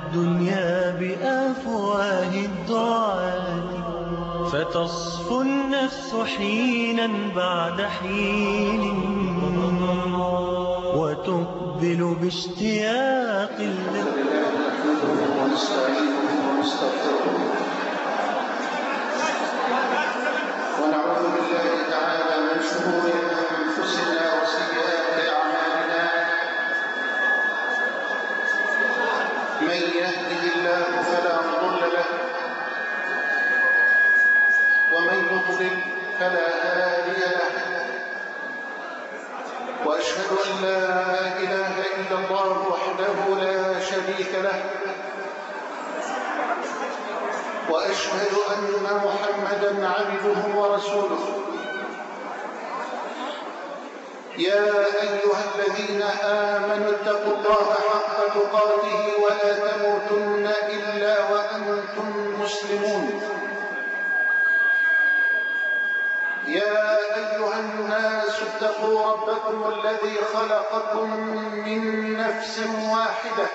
الدنيا بأفواه الدعاة، فتصفو النفس حينا بعد حين، وتقبل باشتياق ونعوذ بالله تعالى من شرور أنفسنا وسيئات أعمالنا. من يهده الله فلا مضل له، ومن يضلل فلا هادي له. وأشهد أن لا إله إلا الله وحده لا شريك له، وأشهد أن محمدًا عبده ورسوله. يا أيها الذين آمنوا اتقوا الله حق تقاته ولا تموتن إلا وأنتم مسلمون. يا أيها الناس اتقوا ربكم الذي خلقكم من نفس واحدة،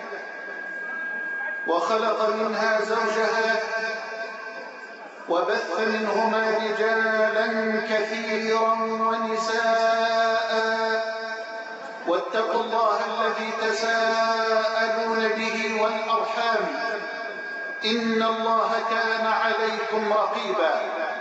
وخلق منها زوجها، وبث منهما رجالا كثيرا ونساء. واتقوا الله الذي تساءلون به والأرحام، إن الله كان عليكم رقيبا.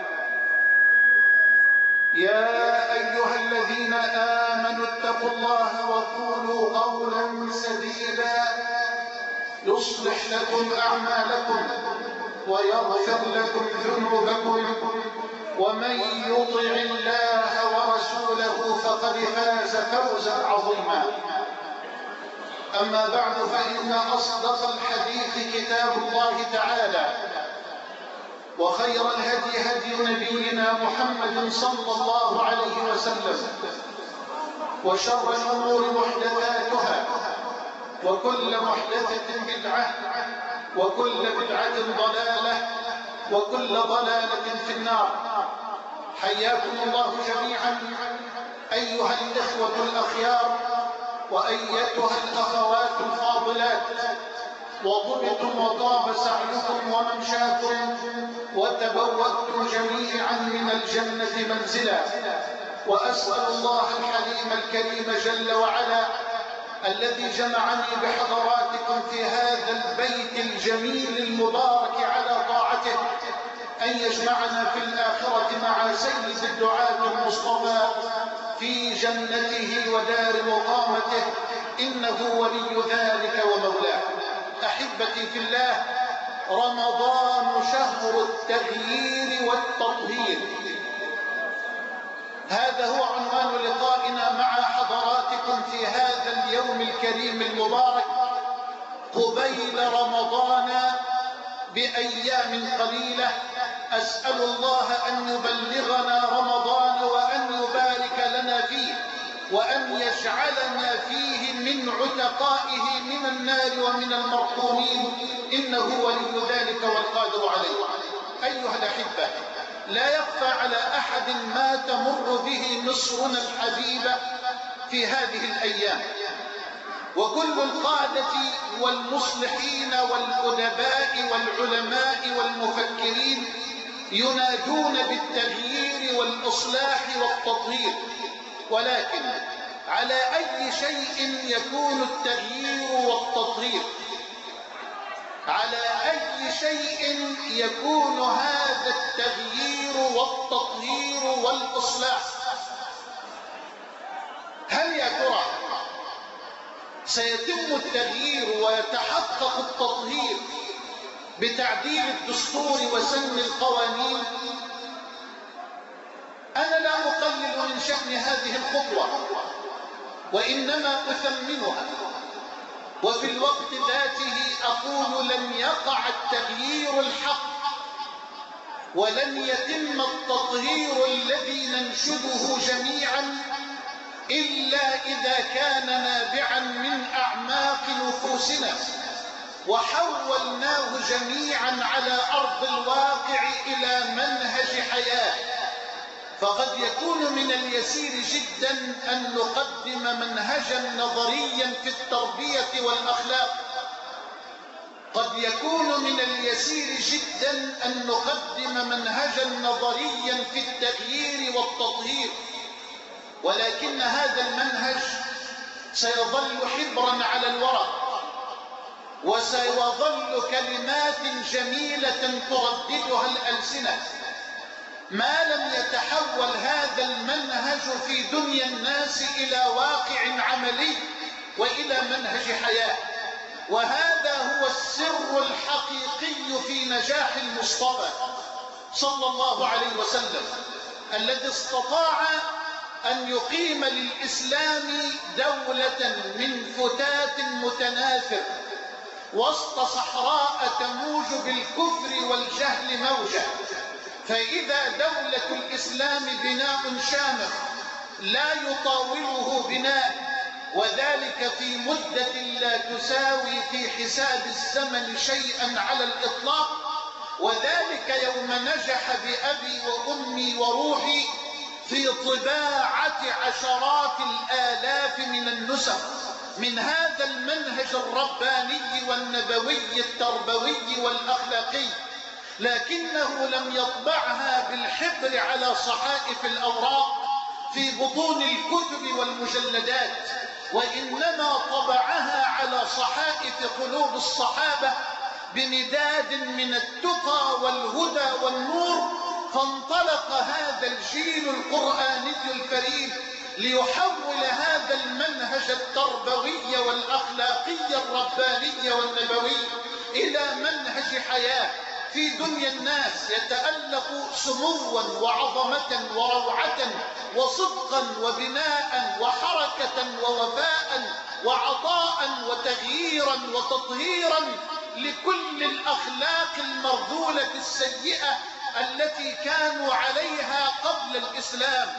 يا أيها الذين آمنوا اتقوا الله وقولوا قولا سديدا يصلح لكم أعمالكم ويغفر لكم ذنوبكم، ومن يطع الله ورسوله فقد فاز فوزا عظيما. أما بعد، فإن أصدق الحديث كتاب الله تعالى، وخير الهدي هدي نبينا محمد صلى الله عليه وسلم، وشر الأمور محدثاتها، وكل محدثة بدعة، وكل بدعة ضلالة، وكل ضلالة في النار. حياكم الله جميعا أيها الإخوة الأخيار، وأيتها الأخوات الفاضلات. وطبتم وطاب سعيكم وممشاكم، وتبوأتم جميعا من الجنة منزلا. وأسأل الله الحليم الكريم جل وعلا الذي جمعني بحضراتكم في هذا البيت الجميل المبارك على طاعته أن يجمعنا في الآخرة مع سيد الدعاة المصطفى في جنته ودار مقامته، إنه ولي ذلك ومولاه. أحبتي في الله، رمضان شهر التغيير والتطهير. هذا هو عنوان لقائنا مع حضراتكم في هذا اليوم الكريم المبارك قبيل رمضان بأيام قليلة. أسأل الله أن يبلغنا رمضان وأن يبارك لنا فيه، وأن يجعلنا فيه من عتقائه من النار ومن المرحومين، إنه ولي ذلك والقادر عليه. أيها الأحبة، لا يخفى على أحد ما تمر به مصرنا الحبيبة في هذه الأيام، وكل القادة والمصلحين والأدباء والعلماء والمفكرين ينادون بالتغيير والإصلاح والتطهير. ولكن على أي شيء يكون التغيير والتطهير؟ على أي شيء يكون هذا التغيير والتطهير والإصلاح؟ هل يا ترى سيتم التغيير ويتحقق التطهير بتعديل الدستور وسن القوانين؟ أنا لا أقلل من شأن هذه الخطوة، وإنما أثمنها، وفي الوقت ذاته أقول لن يقع التغيير الحق، ولن يتم التطهير الذي ننشده جميعا إلا إذا كان نابعا من أعماق نفوسنا، وحولناه جميعا على أرض الواقع إلى منهج حياة. فقد يكون من اليسير جدا أن نقدم منهجا نظريا في التربية والأخلاق، قد يكون من اليسير جدا أن نقدم منهجا نظريا في التغيير والتطهير، ولكن هذا المنهج سيظل حبرا على الورق، وسيظل كلمات جميلة ترددها الألسنة، ما لم يتحول هذا المنهج في دنيا الناس إلى واقع عملي وإلى منهج حياة. وهذا هو السر الحقيقي في نجاح المصطفى صلى الله عليه وسلم، الذي استطاع أن يقيم للإسلام دولة من فتات متناثر وسط صحراء تموج بالكفر والجهل موجة. فإذا دولة الإسلام بناء شامخ لا يطاوله بناء، وذلك في مدة لا تساوي في حساب الزمن شيئا على الإطلاق، وذلك يوم نجح بأبي وأمي وروحي في طباعة عشرات الآلاف من النسخ من هذا المنهج الرباني والنبوي التربوي والأخلاقي، لكنه لم يطبعها بالحبر على صحائف الأوراق في بطون الكتب والمجلدات، وإنما طبعها على صحائف قلوب الصحابة بمداد من التقى والهدى والنور. فانطلق هذا الجيل القرآني الكريم ليحول هذا المنهج التربوي والأخلاقي الرباني والنبوي إلى منهج حياة في دنيا الناس يتألق سموا وعظمة وروعة وصدقا وبناء وحركة ووفاء وعطاء وتغييرا وتطهيرا لكل الأخلاق المرذولة السيئة التي كانوا عليها قبل الإسلام.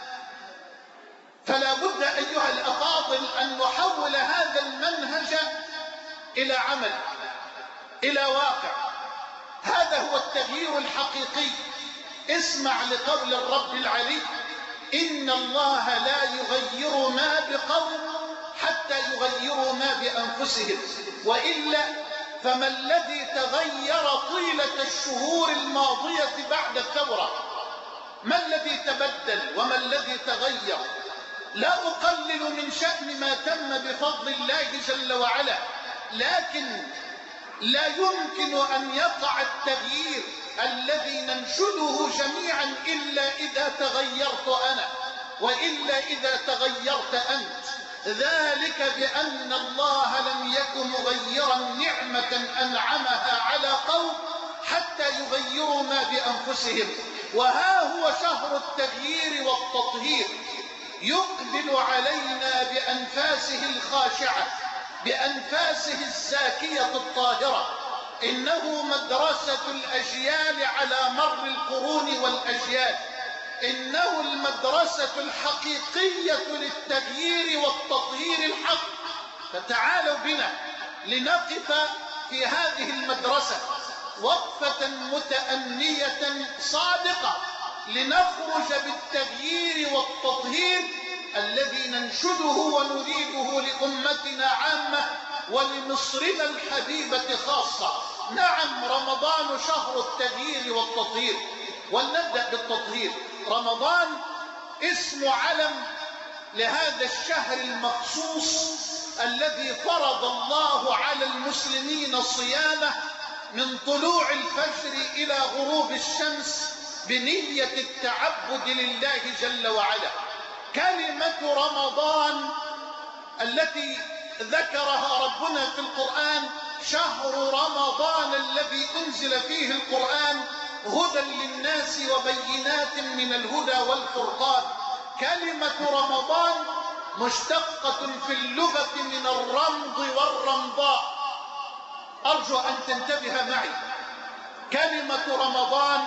فلا بد أيها الأفاضل أن نحول هذا المنهج إلى عمل، إلى واقع. هذا هو التغيير الحقيقي. اسمع لقول الرب العلي: إن الله لا يغير ما بقوم حتى يغيروا ما بأنفسهم، وإلا فما الذي تغير طيلة الشهور الماضية بعد الثورة؟ ما الذي تبدل وما الذي تغير؟ لا أقلل من شأن ما تم بفضل الله جل وعلا، لكن لا يمكن أن يقع التغيير الذي ننشده جميعا إلا إذا تغيرت أنا، وإلا إذا تغيرت أنت. ذلك بأن الله لم يكن مغيرا نعمة أنعمها على قوم حتى يغيروا ما بأنفسهم. وها هو شهر التغيير والتطهير يقبل علينا بأنفاسه الخاشعة، بأنفاسه الزاكية الطاهرة. إنه مدرسة الأجيال على مر القرون والأجيال، إنه المدرسة الحقيقية للتغيير والتطهير الحق. فتعالوا بنا لنقف في هذه المدرسة وقفة متأنية صادقة، لنخرج بالتغيير والتطهير الذي ننشده ونريده لأمتنا عامة ولمصرنا الحبيبة خاصة. نعم، رمضان شهر التغيير والتطهير، ولنبدأ بالتطهير. رمضان اسم علم لهذا الشهر المخصوص الذي فرض الله على المسلمين صيامه من طلوع الفجر إلى غروب الشمس بنية التعبد لله جل وعلا. كلمة رمضان التي ذكرها ربنا في القرآن: شهر رمضان الذي أنزل فيه القرآن هدى للناس وبينات من الهدى والفرقان. كلمة رمضان مشتقة في اللغة من الرمض والرمضاء. أرجو أن تنتبه معي. كلمة رمضان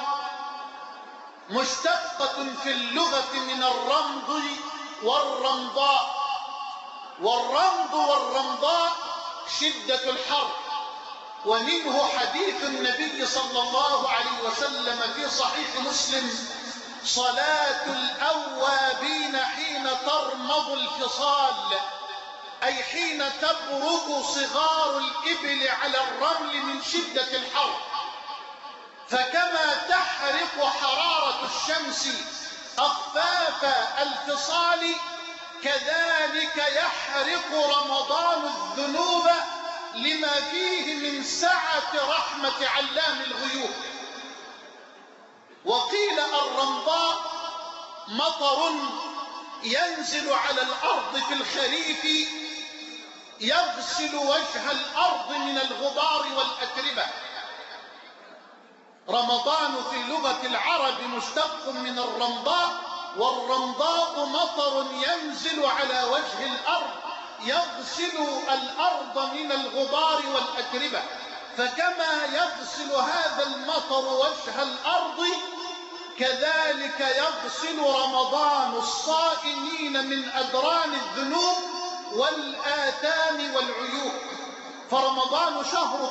مشتقة في اللغة من الرمض والرمضاء. والرمض والرمضاء شدة الحر، ومنه حديث النبي صلى الله عليه وسلم في صحيح مسلم: صلاة الأوابين حين ترمض الفصال. أي حين تبرك صغار الإبل على الرمل من شدة الحر. فكما تحرق حرارة الشمس أخفاف الفصال، كذلك يحرق رمضان الذنوب لما فيه من سعة رحمة علام الغيوب. وقيل الرمضاء مطر ينزل على الأرض في الخريف يغسل وجه الأرض من الغبار والأتربة. رمضان في لغة العرب مشتق من الرمضاء، والرمضاء مطر ينزل على وجه الأرض يغسل الأرض من الغبار والأتربة. فكما يغسل هذا المطر وجه الأرض، كذلك يغسل رمضان الصائمين من أدران الذنوب والآثام والعيوب. فرمضان شهر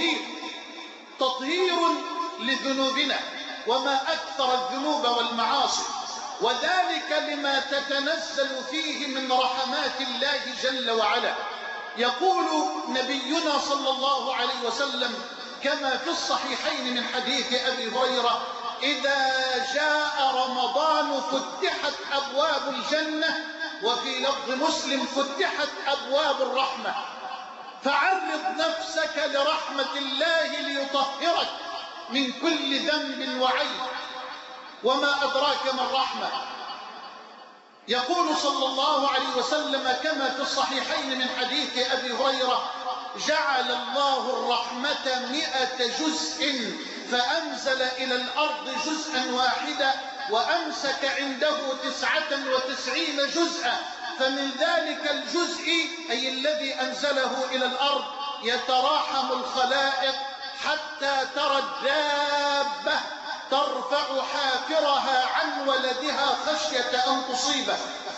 تطهير لذنوبنا، وما أكثر الذنوب والمعاصي، وذلك لما تتنزل فيه من رحمات الله جل وعلا. يقول نبينا صلى الله عليه وسلم كما في الصحيحين من حديث أبي هريرة: إذا جاء رمضان فتحت أبواب الجنة، وفي لفظ مسلم فتحت أبواب الرحمة. فعرض نفسك لرحمة الله ليطهرك من كل ذنب وعيب. وما أدراك ما الرحمة؟ يقول صلى الله عليه وسلم كما في الصحيحين من حديث أبي هريرة: جعل الله الرحمة 100 جزء فأنزل إلى الأرض جزءا واحدا وأمسك عنده 99 جزءا، فمن ذلك الجزء أي الذي أنزله إلى الأرض يتراحم الخلائق حتى ترى الدابة ترفع حافرها عن ولدها خشية أن تصيبه.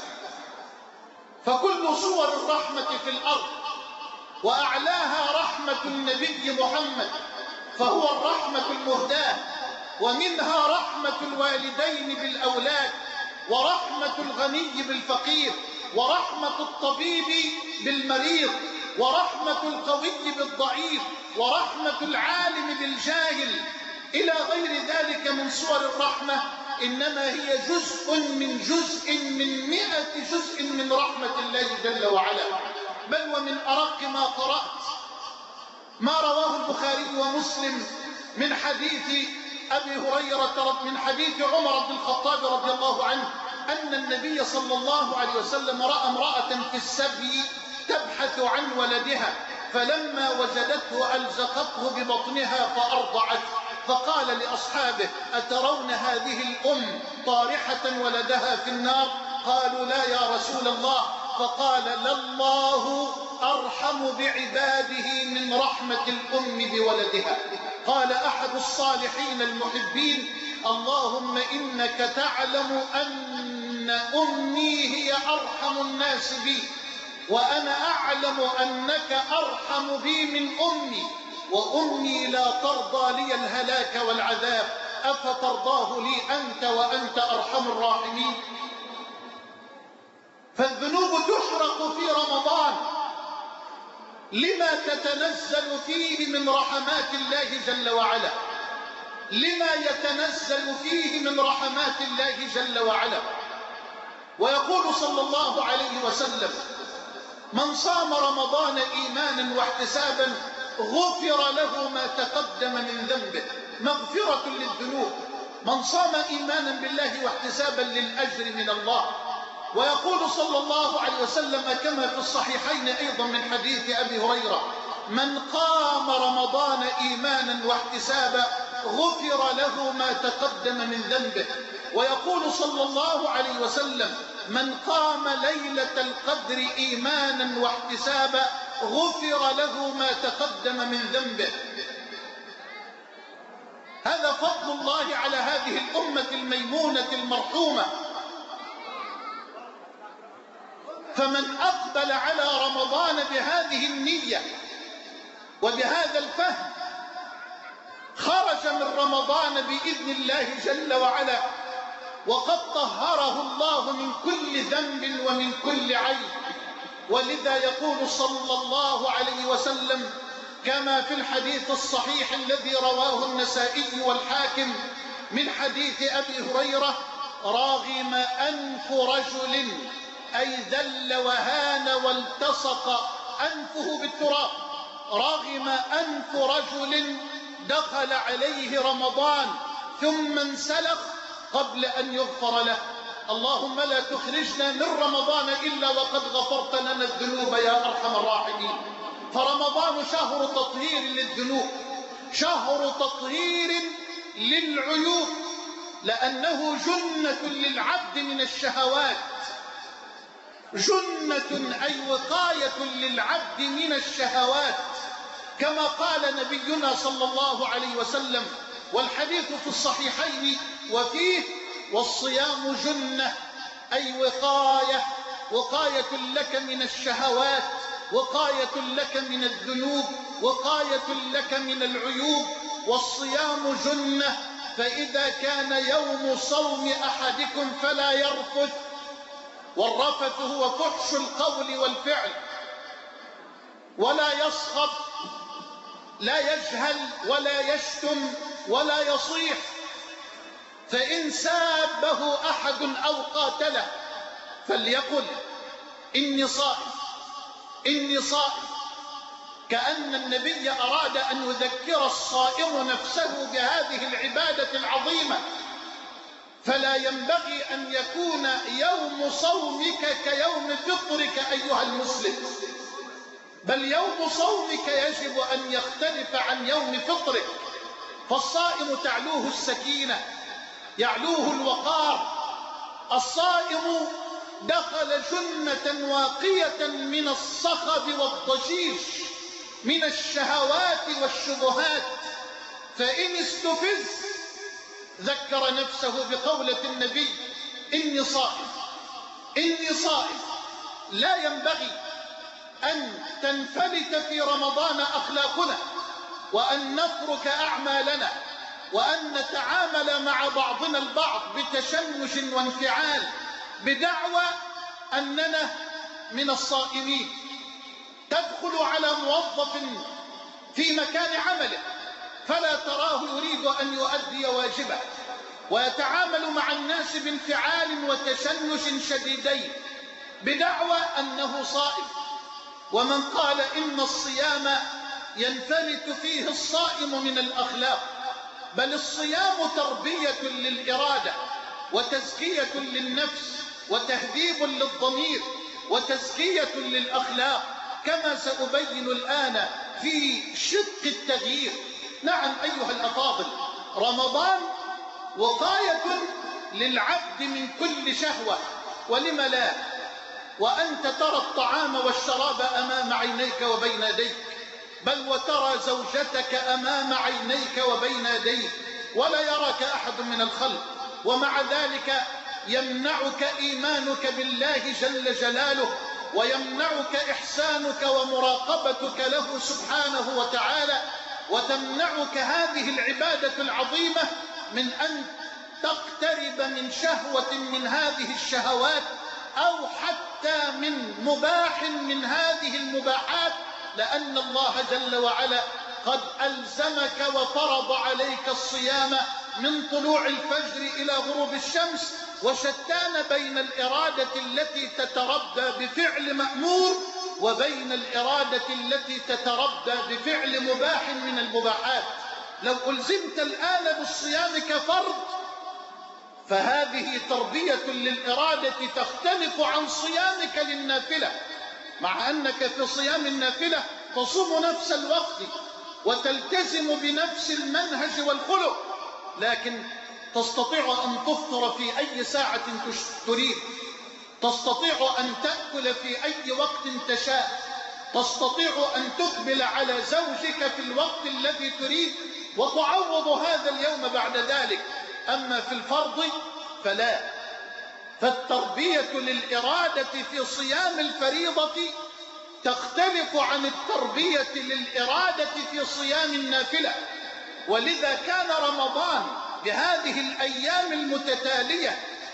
فكل صور الرحمة في الأرض وأعلاها رحمة النبي محمد، فهو الرحمة المهداة، ومنها رحمة الوالدين بالأولاد، ورحمة الغني بالفقير، ورحمة الطبيب بالمريض، ورحمة القوي بالضعيف، ورحمة العالم بالجاهل، إلى غير ذلك من صور الرحمة. إنما هي جزء من 100 جزء من رحمة الله جل وعلا. بل ومن أرق ما قرأت ما رواه البخاري ومسلم من حديث أبي هريرة من حديث عمر بن الخطاب رضي الله عنه أن النبي صلى الله عليه وسلم رأى امرأة في السبي تبحث عن ولدها، فلما وجدته ألزقته ببطنها فأرضعته، فقال لأصحابه: أترون هذه الأم طارحة ولدها في النار؟ قالوا: لا يا رسول الله. فقال: لله أرحم بعباده من رحمة الأم بولدها. قال أحد الصالحين المحبين: اللهم إنك تعلم أن أمي هي أرحم الناس بي، وأنا أعلم أنك أرحم بي من أمي، وأمي لا ترضى لي الهلاك والعذاب، أفترضاه لي أنت وأنت أرحم الراحمين؟ فالذنوب تحرق في رمضان لما تتنزل فيه من رحمات الله جل وعلا، لما يتنزل فيه من رحمات الله جل وعلا. ويقول صلى الله عليه وسلم: من صام رمضان إيمانا واحتسابا غفر له ما تقدم من ذنبه. مغفرة للذنوب، من صام إيمانا بالله واحتسابا للأجر من الله. ويقول صلى الله عليه وسلم كما في الصحيحين أيضا من حديث أبي هريرة: من قام رمضان إيمانا واحتسابا غفر له ما تقدم من ذنبه. ويقول صلى الله عليه وسلم: من قام ليلة القدر إيمانا واحتسابا غفر له ما تقدم من ذنبه. هذا فضل الله على هذه الأمة الميمونة المرحومة. فمن أقبل على رمضان بهذه النية وبهذا الفهم خرج من رمضان بإذن الله جل وعلا وقد طهره الله من كل ذنب ومن كل عيب. ولذا يقول صلى الله عليه وسلم كما في الحديث الصحيح الذي رواه النسائي والحاكم من حديث أبي هريرة: راغم أنف رجل، أي ذل وهان والتصق أنفه بالتراب. راغم أنف رجل دخل عليه رمضان ثم انسلخ قبل أن يغفر له. اللهم لا تخرجنا من رمضان إلا وقد غفرت لنا الذنوب يا أرحم الراحمين. فرمضان شهر تطهير للذنوب، شهر تطهير للعيوب، لأنه جنة للعبد من الشهوات، جنة أي وقاية للعبد من الشهوات، كما قال نبينا صلى الله عليه وسلم، والحديث في الصحيحين وفيه: والصيام جنة، أي وقاية لك من الشهوات، وقاية لك من الذنوب، وقاية لك من العيوب. والصيام جنة، فإذا كان يوم صوم أحدكم فلا يرفث، والرفث هو فحش القول والفعل، ولا يصخب، لا يجهل ولا يشتم ولا يصيح. فإن سابه أحد أو قاتله فليقل: إني صائم، إني صائم. كأن النبي أراد أن يذكر الصائم نفسه بهذه العبادة العظيمة. فلا ينبغي أن يكون يوم صومك كيوم فطرك أيها المسلم، بل يوم صومك يجب أن يختلف عن يوم فطرك. فالصائم تعلوه السكينة، يعلوه الوقار. الصائم دخل جنة واقية من الصخب والضجيج، من الشهوات والشبهات. فإن استفز ذكر نفسه بقولة النبي: إني صائم، إني صائم. لا ينبغي أن تنفلت في رمضان أخلاقنا، وأن نترك أعمالنا، وأن نتعامل مع بعضنا البعض بتشنج وانفعال بدعوى أننا من الصائمين. تدخل على موظف في مكان عمله فلا تراه يريد أن يؤدي واجبه، ويتعامل مع الناس بانفعال وتشنج شديدين بدعوى أنه صائم. ومن قال إن الصيام ينفلت فيه الصائم من الأخلاق، بل الصيام تربية للإرادة، وتزكية للنفس، وتهذيب للضمير، وتزكية للأخلاق، كما سأبين الآن في شق التغيير. نعم أيها الأفاضل، رمضان وقاية للعبد من كل شهوة، ولم لا؟ وأنت ترى الطعام والشراب أمام عينيك وبين يديك، بل وترى زوجتك أمام عينيك وبين يديك، ولا يراك أحد من الخلق، ومع ذلك يمنعك إيمانك بالله جل جلاله، ويمنعك إحسانك ومراقبتك له سبحانه وتعالى، وتمنعك هذه العبادة العظيمة من أن تقترب من شهوة من هذه الشهوات، أو حتى من مباح من هذه المباحات، لأن الله جل وعلا قد ألزمك وفرض عليك الصيام من طلوع الفجر إلى غروب الشمس. وشتان بين الإرادة التي تتربى بفعل مأمور وبين الإرادة التي تتربى بفعل مباح من المباحات. لو ألزمت الآن بالصيام كفرض فهذه تربية للإرادة تختلف عن صيامك للنافلة، مع أنك في صيام النافلة تصوم نفس الوقت وتلتزم بنفس المنهج والخلق، لكن تستطيع أن تفطر في أي ساعة تريد، تستطيع أن تأكل في أي وقت تشاء، تستطيع أن تقبل على زوجك في الوقت الذي تريد وتعوض هذا اليوم بعد ذلك. أما في الفرض فلا. فالتربية للإرادة في صيام الفريضة تختلف عن التربية للإرادة في صيام النافلة. ولذا كان رمضان بهذه الأيام المتتالية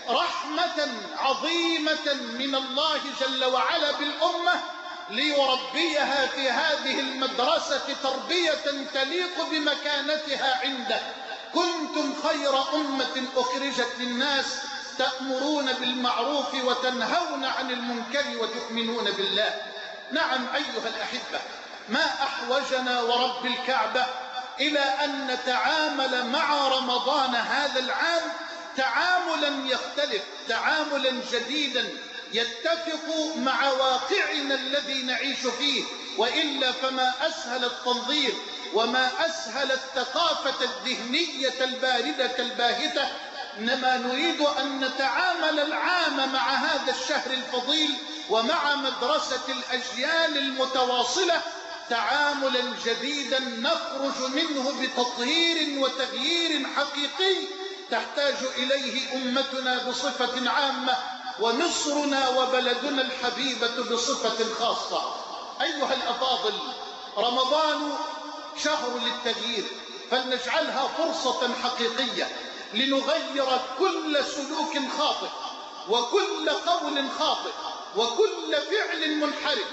رحمة عظيمة من الله جل وعلا بالأمة ليربيها في هذه المدرسة تربية تليق بمكانتها عنده. كنتم خير أمة أخرجت للناس تأمرون بالمعروف وتنهون عن المنكر وتؤمنون بالله. نعم أيها الأحبة، ما أحوجنا ورب الكعبة إلى أن نتعامل مع رمضان هذا العام تعاملا يختلف، تعاملا جديدا يتفق مع واقعنا الذي نعيش فيه، وإلا فما أسهل التنظير وما أسهل الثقافة الذهنية الباردة الباهتة. إنما نريد أن نتعامل العام مع هذا الشهر الفضيل ومع مدرسة الأجيال المتواصلة تعاملا جديدا نخرج منه بتطهير وتغيير حقيقي تحتاج إليه أمتنا بصفة عامة، ومصرنا وبلدنا الحبيبة بصفة خاصة. أيها الأفاضل، رمضان شهر للتغيير، فلنجعلها فرصة حقيقية لنغير كل سلوك خاطئ وكل قول خاطئ وكل فعل منحرف،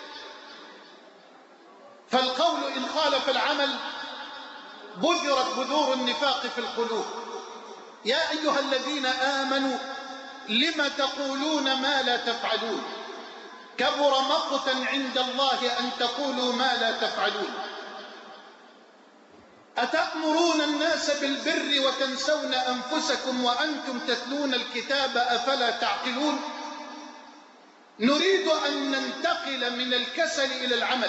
فالقول إن خالف العمل بذرت بذور النفاق في القلوب. يا أيها الذين آمنوا لم تقولون ما لا تفعلون، كبر مقتا عند الله أن تقولوا ما لا تفعلون. أتأمرون الناس بالبر وتنسون أنفسكم وأنتم تتلون الكتاب أفلا تعقلون؟ نريد أن ننتقل من الكسل إلى العمل،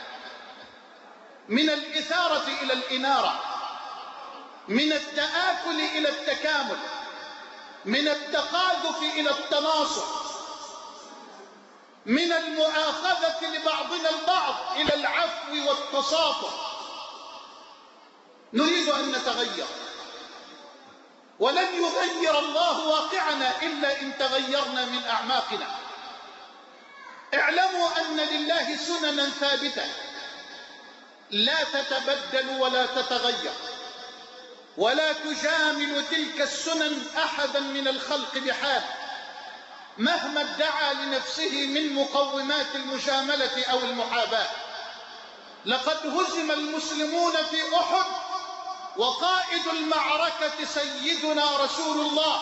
من الإثارة إلى الإنارة، من التآكل إلى التكامل، من التقاذف إلى التناصر، من المؤاخذة لبعضنا البعض إلى العفو والتصافح. نريد أن نتغير، ولن يغير الله واقعنا إلا إن تغيرنا من أعماقنا. اعلموا أن لله سننا ثابتة لا تتبدل ولا تتغير، ولا تجامل تلك السنن أحدا من الخلق بحال مهما ادعى لنفسه من مقومات المجاملة أو المحاباة. لقد هزم المسلمون في أحد وقائد المعركة سيدنا رسول الله.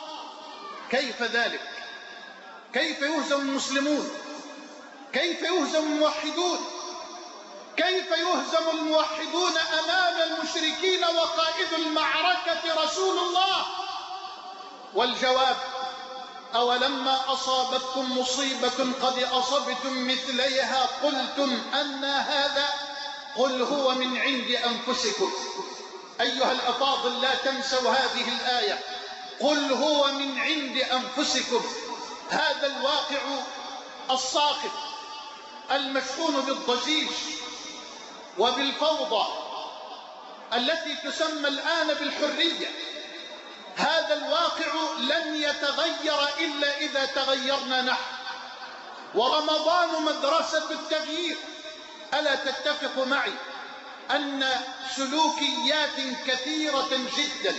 كيف ذلك؟ كيف يهزم المسلمون؟ كيف يهزم الموحدون؟ كيف يهزم الموحدون أمام المشركين وقائد المعركة رسول الله؟ والجواب: أولما أصابتكم مصيبة قد أصبتم مثليها قلتم أن هذا قل هو من عند أنفسكم. أيها الأفاضل، لا تنسوا هذه الآية، قل هو من عند أنفسكم. هذا الواقع الصاخب المشحون بالضجيج وبالفوضى التي تسمى الآن بالحرية، هذا الواقع لن يتغير إلا إذا تغيرنا نحن، ورمضان مدرسة التغيير. ألا تتفق معي أن سلوكيات كثيرة جدا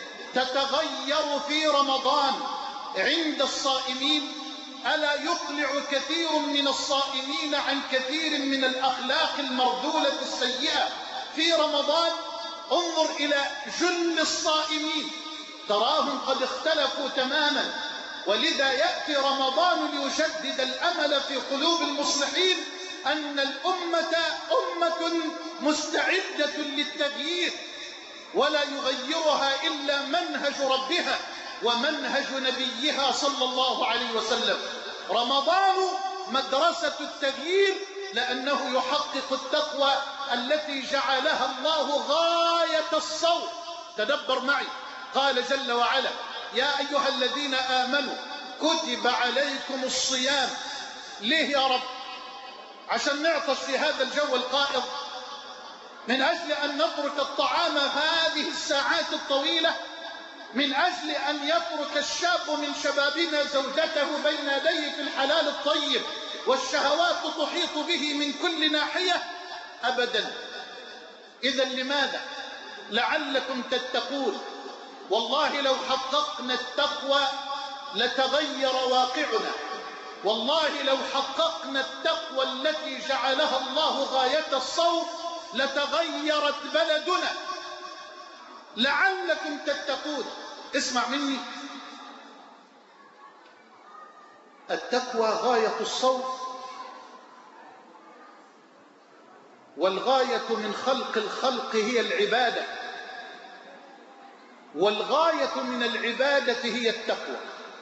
تتغير في رمضان عند الصائمين؟ ألا يقلع كثير من الصائمين عن كثير من الأخلاق المرذولة السيئة في رمضان؟ انظر إلى جل الصائمين، تراهم قد اختلفوا تماما. ولذا يأتي رمضان ليجدد الأمل في قلوب المصلحين أن الأمة أمة مستعدة للتغيير، ولا يغيرها إلا منهج ربها ومنهج نبيها صلى الله عليه وسلم. رمضان مدرسة التغيير لأنه يحقق التقوى التي جعلها الله غاية الصوت. تدبر معي، قال جل وعلا: يا أيها الذين آمنوا كتب عليكم الصيام. ليه يا رب؟ عشان نعطش في هذا الجو القائض، من أجل أن نترك الطعام هذه الساعات الطويلة، من أجل أن يترك الشاب من شبابنا زوجته بين يديه في الحلال الطيب والشهوات تحيط به من كل ناحية؟ أبدا. إذا لماذا؟ لعلكم تتقون. والله لو حققنا التقوى لتغير واقعنا. والله لو حققنا التقوى التي جعلها الله غاية الصوم لتغيرت بلدنا. لعلكم تتقون. اسمع مني، التقوى غاية الصوم، والغاية من خلق الخلق هي العبادة، والغاية من العبادة هي التقوى.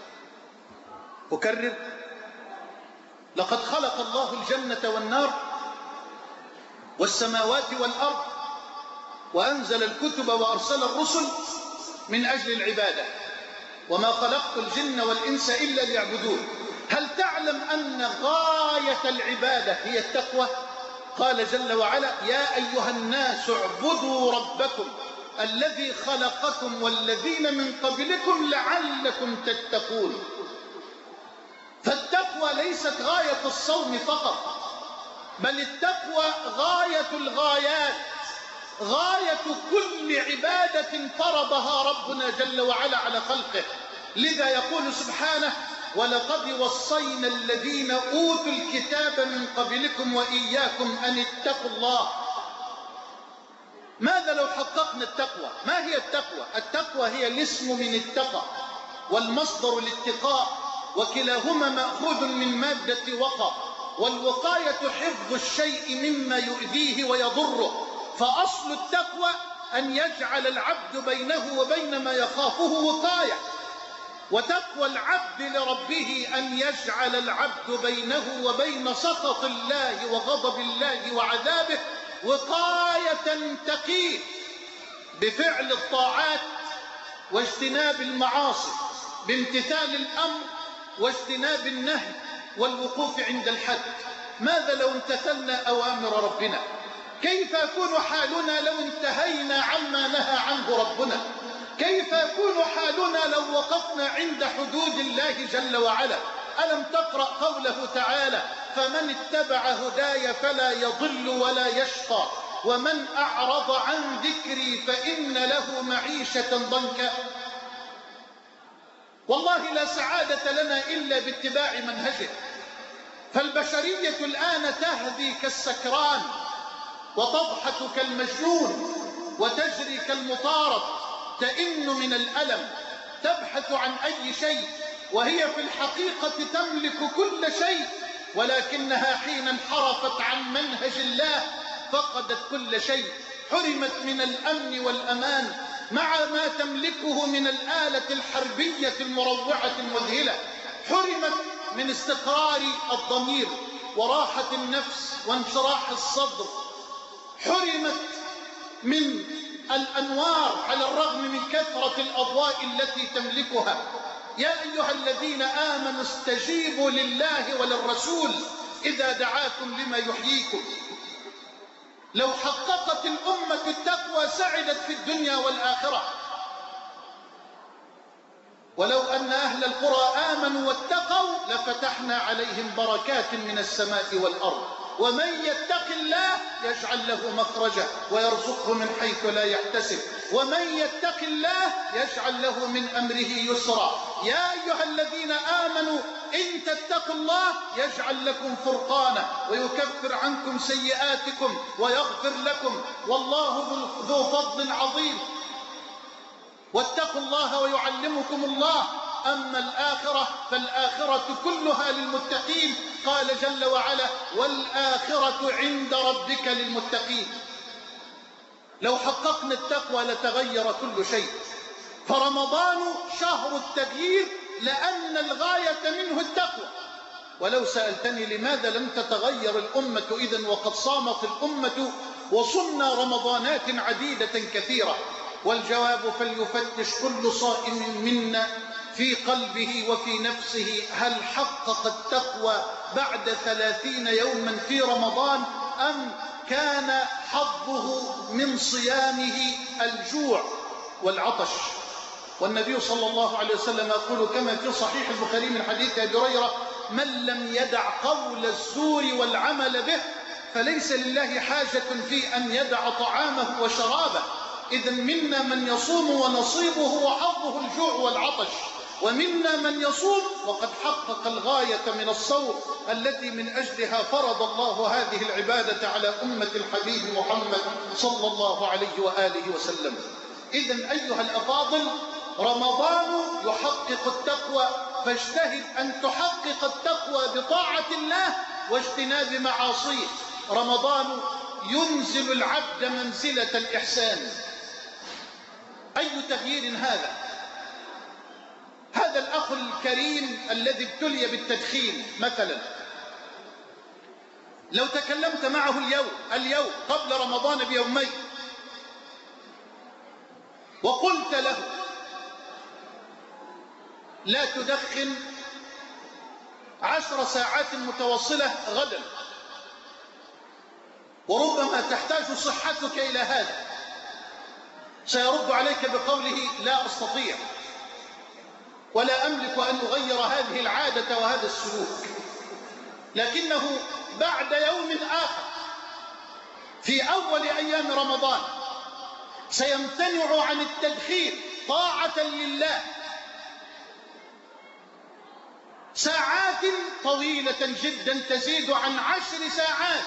أكرر، لقد خلق الله الجنة والنار والسماوات والأرض وأنزل الكتب وأرسل الرسل من أجل العبادة، وما خلقت الجن والإنس إلا ليعبدون. هل تعلم أن غاية العبادة هي التقوى؟ قال جل وعلا: يا أيها الناس اعبدوا ربكم الذي خلقكم والذين من قبلكم لعلكم تتقون. فالتقوى ليست غاية الصوم فقط، بل التقوى غاية الغايات، غاية كل عبادة فرضها ربنا جل وعلا على خلقه. لذا يقول سبحانه: ولقد وصينا الذين أوتوا الكتاب من قبلكم وإياكم أن اتقوا الله. ماذا لو حققنا التقوى؟ ما هي التقوى؟ التقوى هي الاسم من اتقى، والمصدر الاتقاء، وكلاهما مأخوذ من مادة وقى، والوقاية حفظ الشيء مما يؤذيه ويضره. فأصل التقوى أن يجعل العبد بينه وبين ما يخافه وقاية، وتقوى العبد لربه أن يجعل العبد بينه وبين سخط الله وغضب الله وعذابه وقاية تقيه بفعل الطاعات واجتناب المعاصي، بامتثال الأمر واجتناب النهي والوقوف عند الحد. ماذا لو امتثلنا أوامر ربنا؟ كيف يكون حالنا لو انتهينا عما نهى عنه ربنا؟ كيف يكون حالنا لو وقفنا عند حدود الله جل وعلا؟ ألم تقرأ قوله تعالى: فمن اتبع هداي فلا يضل ولا يشقى ومن أعرض عن ذكري فإن له معيشة ضنكا. والله لا سعادة لنا إلا باتباع منهجه. فالبشرية الآن تهدي كالسكران وتضحك كالمجنون وتجري كالمطارد، تئن من الألم، تبحث عن أي شيء، وهي في الحقيقة تملك كل شيء، ولكنها حين انحرفت عن منهج الله فقدت كل شيء. حرمت من الأمن والأمان مع ما تملكه من الآلة الحربية المروعة المذهلة. حرمت من استقرار الضمير وراحة النفس وانشراح الصدر. حرمت من الأنوار على الرغم من كثرة الأضواء التي تملكها. يا أيها الذين آمنوا استجيبوا لله وللرسول إذا دعاكم لما يحييكم. لو حققت الأمة التقوى سعدت في الدنيا والآخرة. ولو أن أهل القرى آمنوا واتقوا لفتحنا عليهم بركات من السماء والأرض. ومن يتق الله يجعل له مخرجا ويرزقه من حيث لا يحتسب، ومن يتق الله يجعل له من أمره يسرا. يا أيها الذين آمنوا إن تتقوا الله يجعل لكم فرقانا ويكفر عنكم سيئاتكم ويغفر لكم، والله ذو فضل عظيم. واتقوا الله ويعلمكم الله. أما الآخرة فالآخرة كلها للمتقين. قال جل وعلا: والآخرة عند ربك للمتقين. لو حققنا التقوى لتغير كل شيء. فرمضان شهر التغيير لأن الغاية منه التقوى. ولو سألتني لماذا لم تتغير الأمة إذن وقد صامت الأمة وصمنا رمضانات عديدة كثيرة؟ والجواب: فليفتش كل صائم منا في قلبه وفي نفسه هل حقق التقوى بعد 30 يوما في رمضان، أم كان حظه من صيامه الجوع والعطش. والنبي صلى الله عليه وسلم يقول كما في صحيح البخاري من حديث أبي هريرة: من لم يدع قول الزور والعمل به فليس لله حاجة في أن يدع طعامه وشرابه. إذن منا من يصوم ونصيبه وحظه الجوع والعطش. ومنا من يصوم وقد حقق الغاية من الصوم التي من أجلها فرض الله هذه العبادة على أمة الحبيب محمد صلى الله عليه وآله وسلم. إذن أيها الأفاضل، رمضان يحقق التقوى، فاجتهد أن تحقق التقوى بطاعة الله واجتناب معاصيه. رمضان ينزل العبد منزلة الإحسان. أي تغيير هذا؟ هذا الأخ الكريم الذي ابتلي بالتدخين مثلا، لو تكلمت معه اليوم قبل رمضان بيومين وقلت له لا تدخن 10 ساعات متواصلة غدا، وربما تحتاج صحتك إلى هذا، سيرد عليك بقوله لا أستطيع ولا أملك أن أغير هذه العادة وهذا السلوك. لكنه بعد يوم آخر في أول أيام رمضان سيمتنع عن التدخين طاعة لله ساعات طويلة جدا تزيد عن 10 ساعات.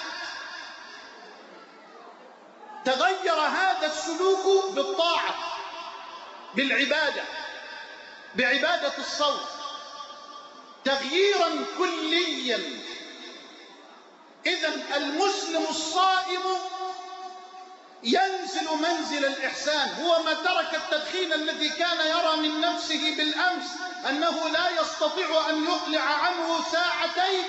تغير هذا السلوك بالطاعة، بالعبادة، بعبادة الصوم، تغييرا كليا. إذن المسلم الصائم ينزل منزل الإحسان. هو ما ترك التدخين الذي كان يرى من نفسه بالأمس أنه لا يستطيع أن يقلع عنه ساعتين،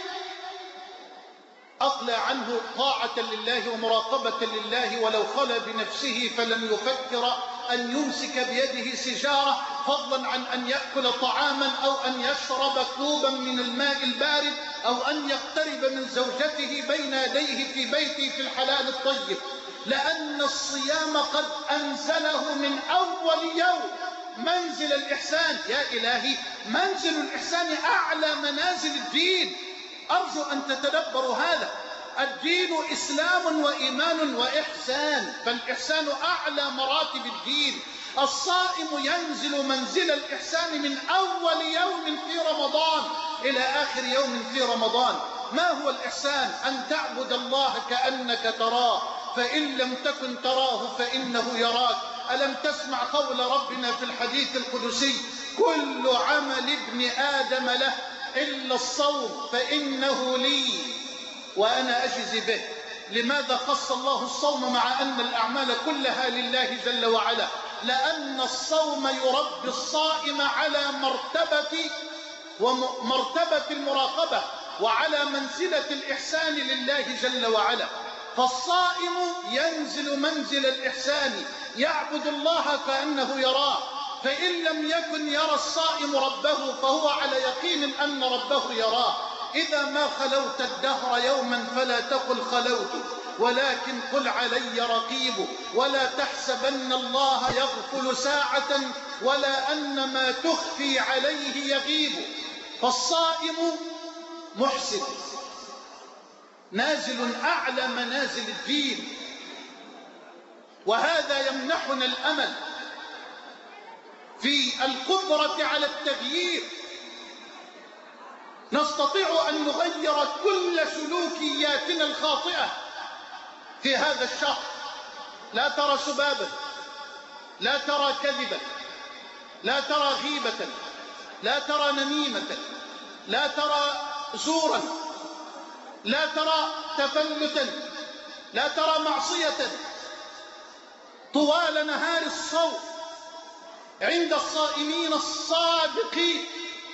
أقلع عنه طاعة لله ومراقبة لله، ولو خلى بنفسه فلن يفكر أن يمسك بيده سجارة، فضلا عن أن يأكل طعاما أو أن يشرب كوبا من الماء البارد أو أن يقترب من زوجته بين يديه في بيته في الحلال الطيب، لأن الصيام قد أنزله من أول يوم منزل الإحسان. يا إلهي، منزل الإحسان أعلى منازل الدين. أرجو أن تتدبروا هذا. الدين إسلام وإيمان وإحسان، فالإحسان أعلى مراتب الدين. الصائم ينزل منزل الإحسان من أول يوم في رمضان إلى آخر يوم في رمضان. ما هو الإحسان؟ أن تعبد الله كأنك تراه، فإن لم تكن تراه فإنه يراك. ألم تسمع قول ربنا في الحديث القدسي: كل عمل ابن آدم له إلا الصوم فإنه لي وأنا أجزي به. لماذا خص الله الصوم مع أن الأعمال كلها لله جل وعلا؟ لأن الصوم يربي الصائم على مرتبة المراقبة وعلى منزلة الإحسان لله جل وعلا. فالصائم ينزل منزل الإحسان، يعبد الله كأنه يراه، فإن لم يكن يرى الصائم ربه فهو على يقين أن ربه يراه. إذا ما خلوت الدهر يوما فلا تقل خلوت، ولكن قل علي رقيب، ولا تحسبن الله يغفل ساعة ولا أن ما تخفي عليه يغيب. فالصائم محسن، نازل أعلى منازل الدين، وهذا يمنحنا الأمل في القدرة على التغيير. نستطيع أن نغير كل سلوكياتنا الخاطئة في هذا الشهر. لا ترى سبابا، لا ترى كذبا، لا ترى غيبة، لا ترى نميمة، لا ترى زورا، لا ترى تفلتا، لا ترى معصية طوال نهار الصوم عند الصائمين الصادقين.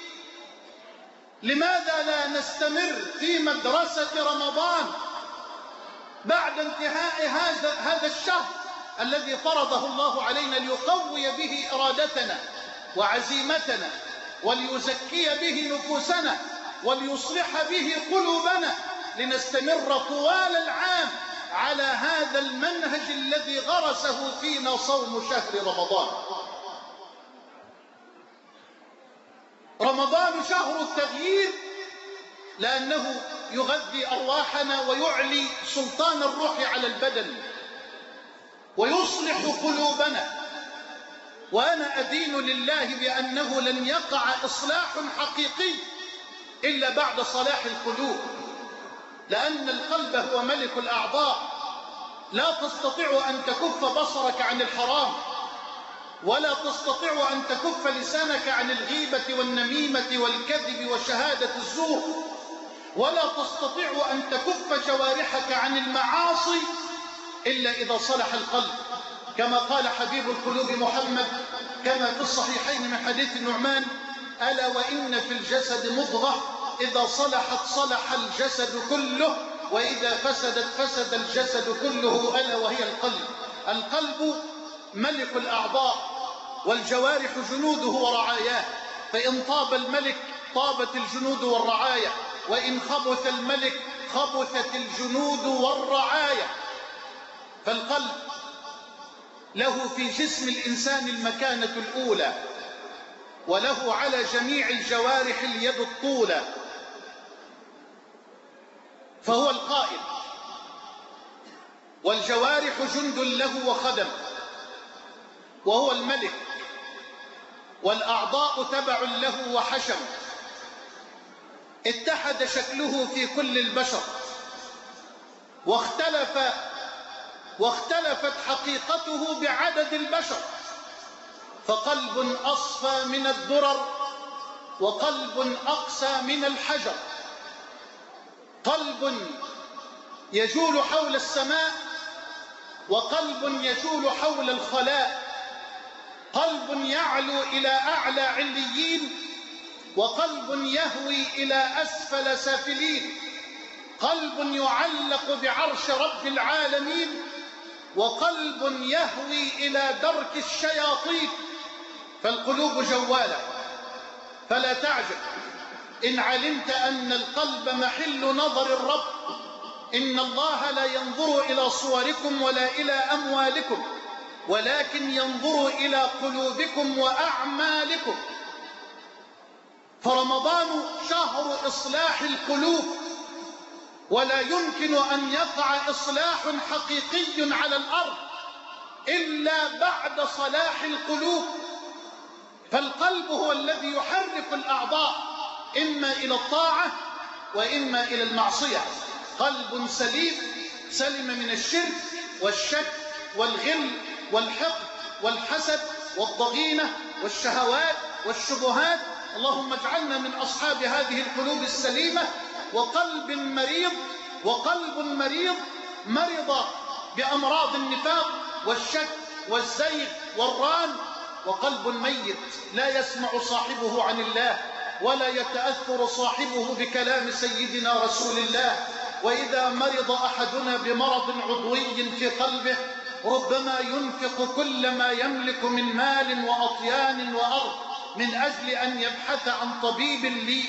لماذا لا نستمر في مدرسة رمضان بعد انتهاء هذا الشهر الذي فرضه الله علينا ليقوي به إرادتنا وعزيمتنا وليزكي به نفوسنا وليصلح به قلوبنا، لنستمر طوال العام على هذا المنهج الذي غرسه فينا صوم شهر رمضان. رمضان شهر التغيير، لأنه يغذي أرواحنا ويعلي سلطان الروح على البدن ويصلح قلوبنا وأنا أدين لله بأنه لن يقع إصلاح حقيقي إلا بعد صلاح القلوب، لأن القلب هو ملك الأعضاء. لا تستطيع أن تكف بصرك عن الحرام، ولا تستطيع أن تكف لسانك عن الغيبة والنميمة والكذب وشهادة الزور، ولا تستطيع أن تكف جوارحك عن المعاصي إلا إذا صلح القلب، كما قال حبيب القلوب محمد كما في الصحيحين من حديث النعمان: ألا وإن في الجسد مضغة إذا صلحت صلح الجسد كله، وإذا فسدت فسد الجسد كله، ألا وهي القلب. القلب ملك الأعضاء، والجوارح جنوده ورعاياه، فإن طاب الملك طابت الجنود والرعاية، وإن خبث الملك خبثت الجنود والرعاية. فالقلب له في جسم الإنسان المكانة الأولى، وله على جميع الجوارح اليد الطولى، فهو القائد، والجوارح جند له وخدم، وهو الملك، والأعضاء تبع له وحشم. اتحد شكله في كل البشر، واختلفت حقيقته بعدد البشر، فقلب أصفى من الدرر، وقلب أقسى من الحجر، قلب يجول حول السماء، وقلب يجول حول الخلاء، قلب يعلو إلى أعلى عليين، وقلب يهوي إلى أسفل سافلين، قلب يعلق بعرش رب العالمين، وقلب يهوي إلى درك الشياطين. فالقلوب جوالة، فلا تعجب إن علمت أن القلب محل نظر الرب. إن الله لا ينظر إلى صوركم ولا إلى أموالكم، ولكن ينظر إلى قلوبكم وأعمالكم. فرمضان شهر إصلاح القلوب، ولا يمكن أن يقع إصلاح حقيقي على الأرض إلا بعد صلاح القلوب. فالقلب هو الذي يحرك الأعضاء إما إلى الطاعة وإما إلى المعصية. قلب سليم سلم من الشرك والشك والغل والحقد والحسد والضغينة والشهوات والشبهات. اللهم اجعلنا من أصحاب هذه القلوب السليمة. وقلب مريض مرض بأمراض النفاق والشك والزيغ والران. وقلب ميت لا يسمع صاحبه عن الله، ولا يتأثر صاحبه بكلام سيدنا رسول الله. وإذا مرض أحدنا بمرض عضوي في قلبه ربما ينفق كل ما يملك من مال وأطيان وأرض من أجل أن يبحث عن طبيب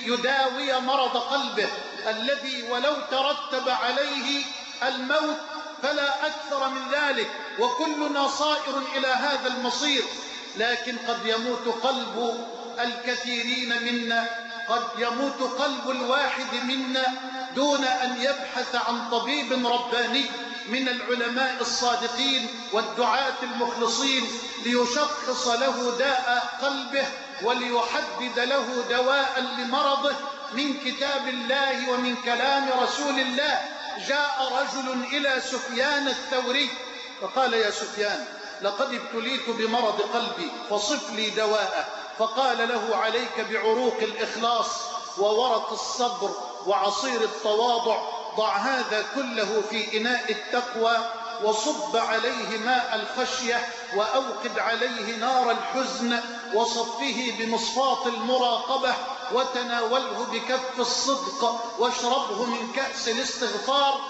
ليداوي مرض قلبه الذي ولو ترتب عليه الموت فلا أكثر من ذلك، وكلنا صائر إلى هذا المصير. لكن قد يموت قلب الكثيرين منا، قد يموت قلب الواحد منا دون أن يبحث عن طبيب رباني من العلماء الصادقين والدعاة المخلصين ليشخص له داء قلبه وليحدد له دواء لمرضه من كتاب الله ومن كلام رسول الله. جاء رجل إلى سفيان الثوري فقال: يا سفيان، لقد ابتليت بمرض قلبي فصف لي دواءه. فقال له: عليك بعروق الإخلاص وورق الصبر وعصير التواضع، ضع هذا كله في إناء التقوى وصب عليه ماء الخشية وأوقد عليه نار الحزن وصفه بمصفاة المراقبة وتناوله بكف الصدق واشربه من كأس الاستغفار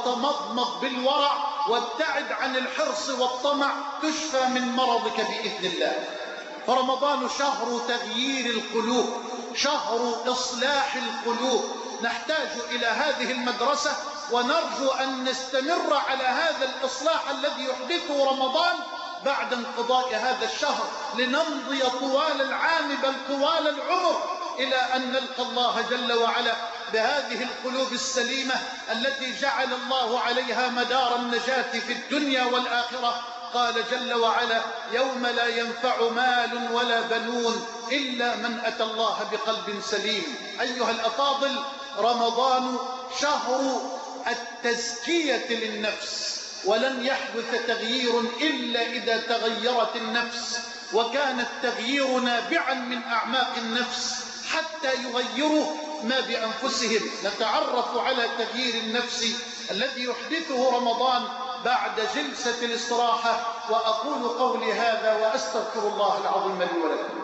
وتمضمض بالورع وابتعد عن الحرص والطمع تشفى من مرضك بإذن الله. فرمضان شهر تغيير القلوب، شهر إصلاح القلوب. نحتاج إلى هذه المدرسة ونرجو أن نستمر على هذا الإصلاح الذي يحدثه رمضان بعد انقضاء هذا الشهر، لنمضي طوال العام بل طوال العمر إلى أن نلقى الله جل وعلا بهذه القلوب السليمة التي جعل الله عليها مدار النجاة في الدنيا والآخرة. قال جل وعلا: يوم لا ينفع مال ولا بنون إلا من أتى الله بقلب سليم. أيها الأفاضل، رمضان شهر التزكية للنفس، ولن يحدث تغيير إلا إذا تغيرت النفس، وكان التغيير نابعا من أعماق النفس حتى يغيروا ما بأنفسهم. نتعرف على تغيير النفس الذي يحدثه رمضان بعد جلسة الاستراحة، وأقول قولي هذا وأستغفر الله العظيم لي ولكم.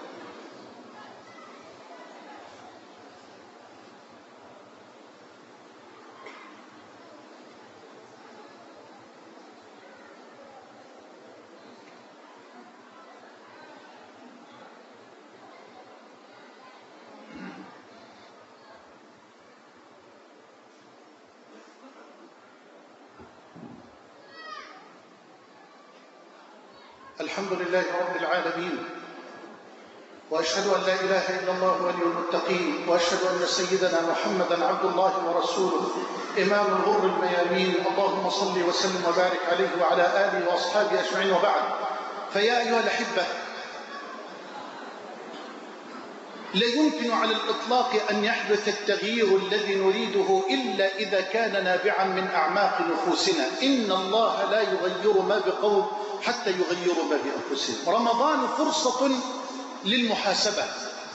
الحمد لله رب العالمين، وأشهد أن لا إله إلا الله ولي المتقين، وأشهد أن سيدنا محمدا عبد الله ورسوله إمام الغر الميامين. اللهم صل وسلم وبارك عليه وعلى آله وأصحابه أجمعين، وبعد. فيا أيها الأحبة، لا يمكن على الإطلاق أن يحدث التغيير الذي نريده إلا إذا كان نابعا من أعماق نفوسنا. إن الله لا يغير ما بقوم حتى يغيروا ما بأنفسهم. رمضان فرصة للمحاسبة،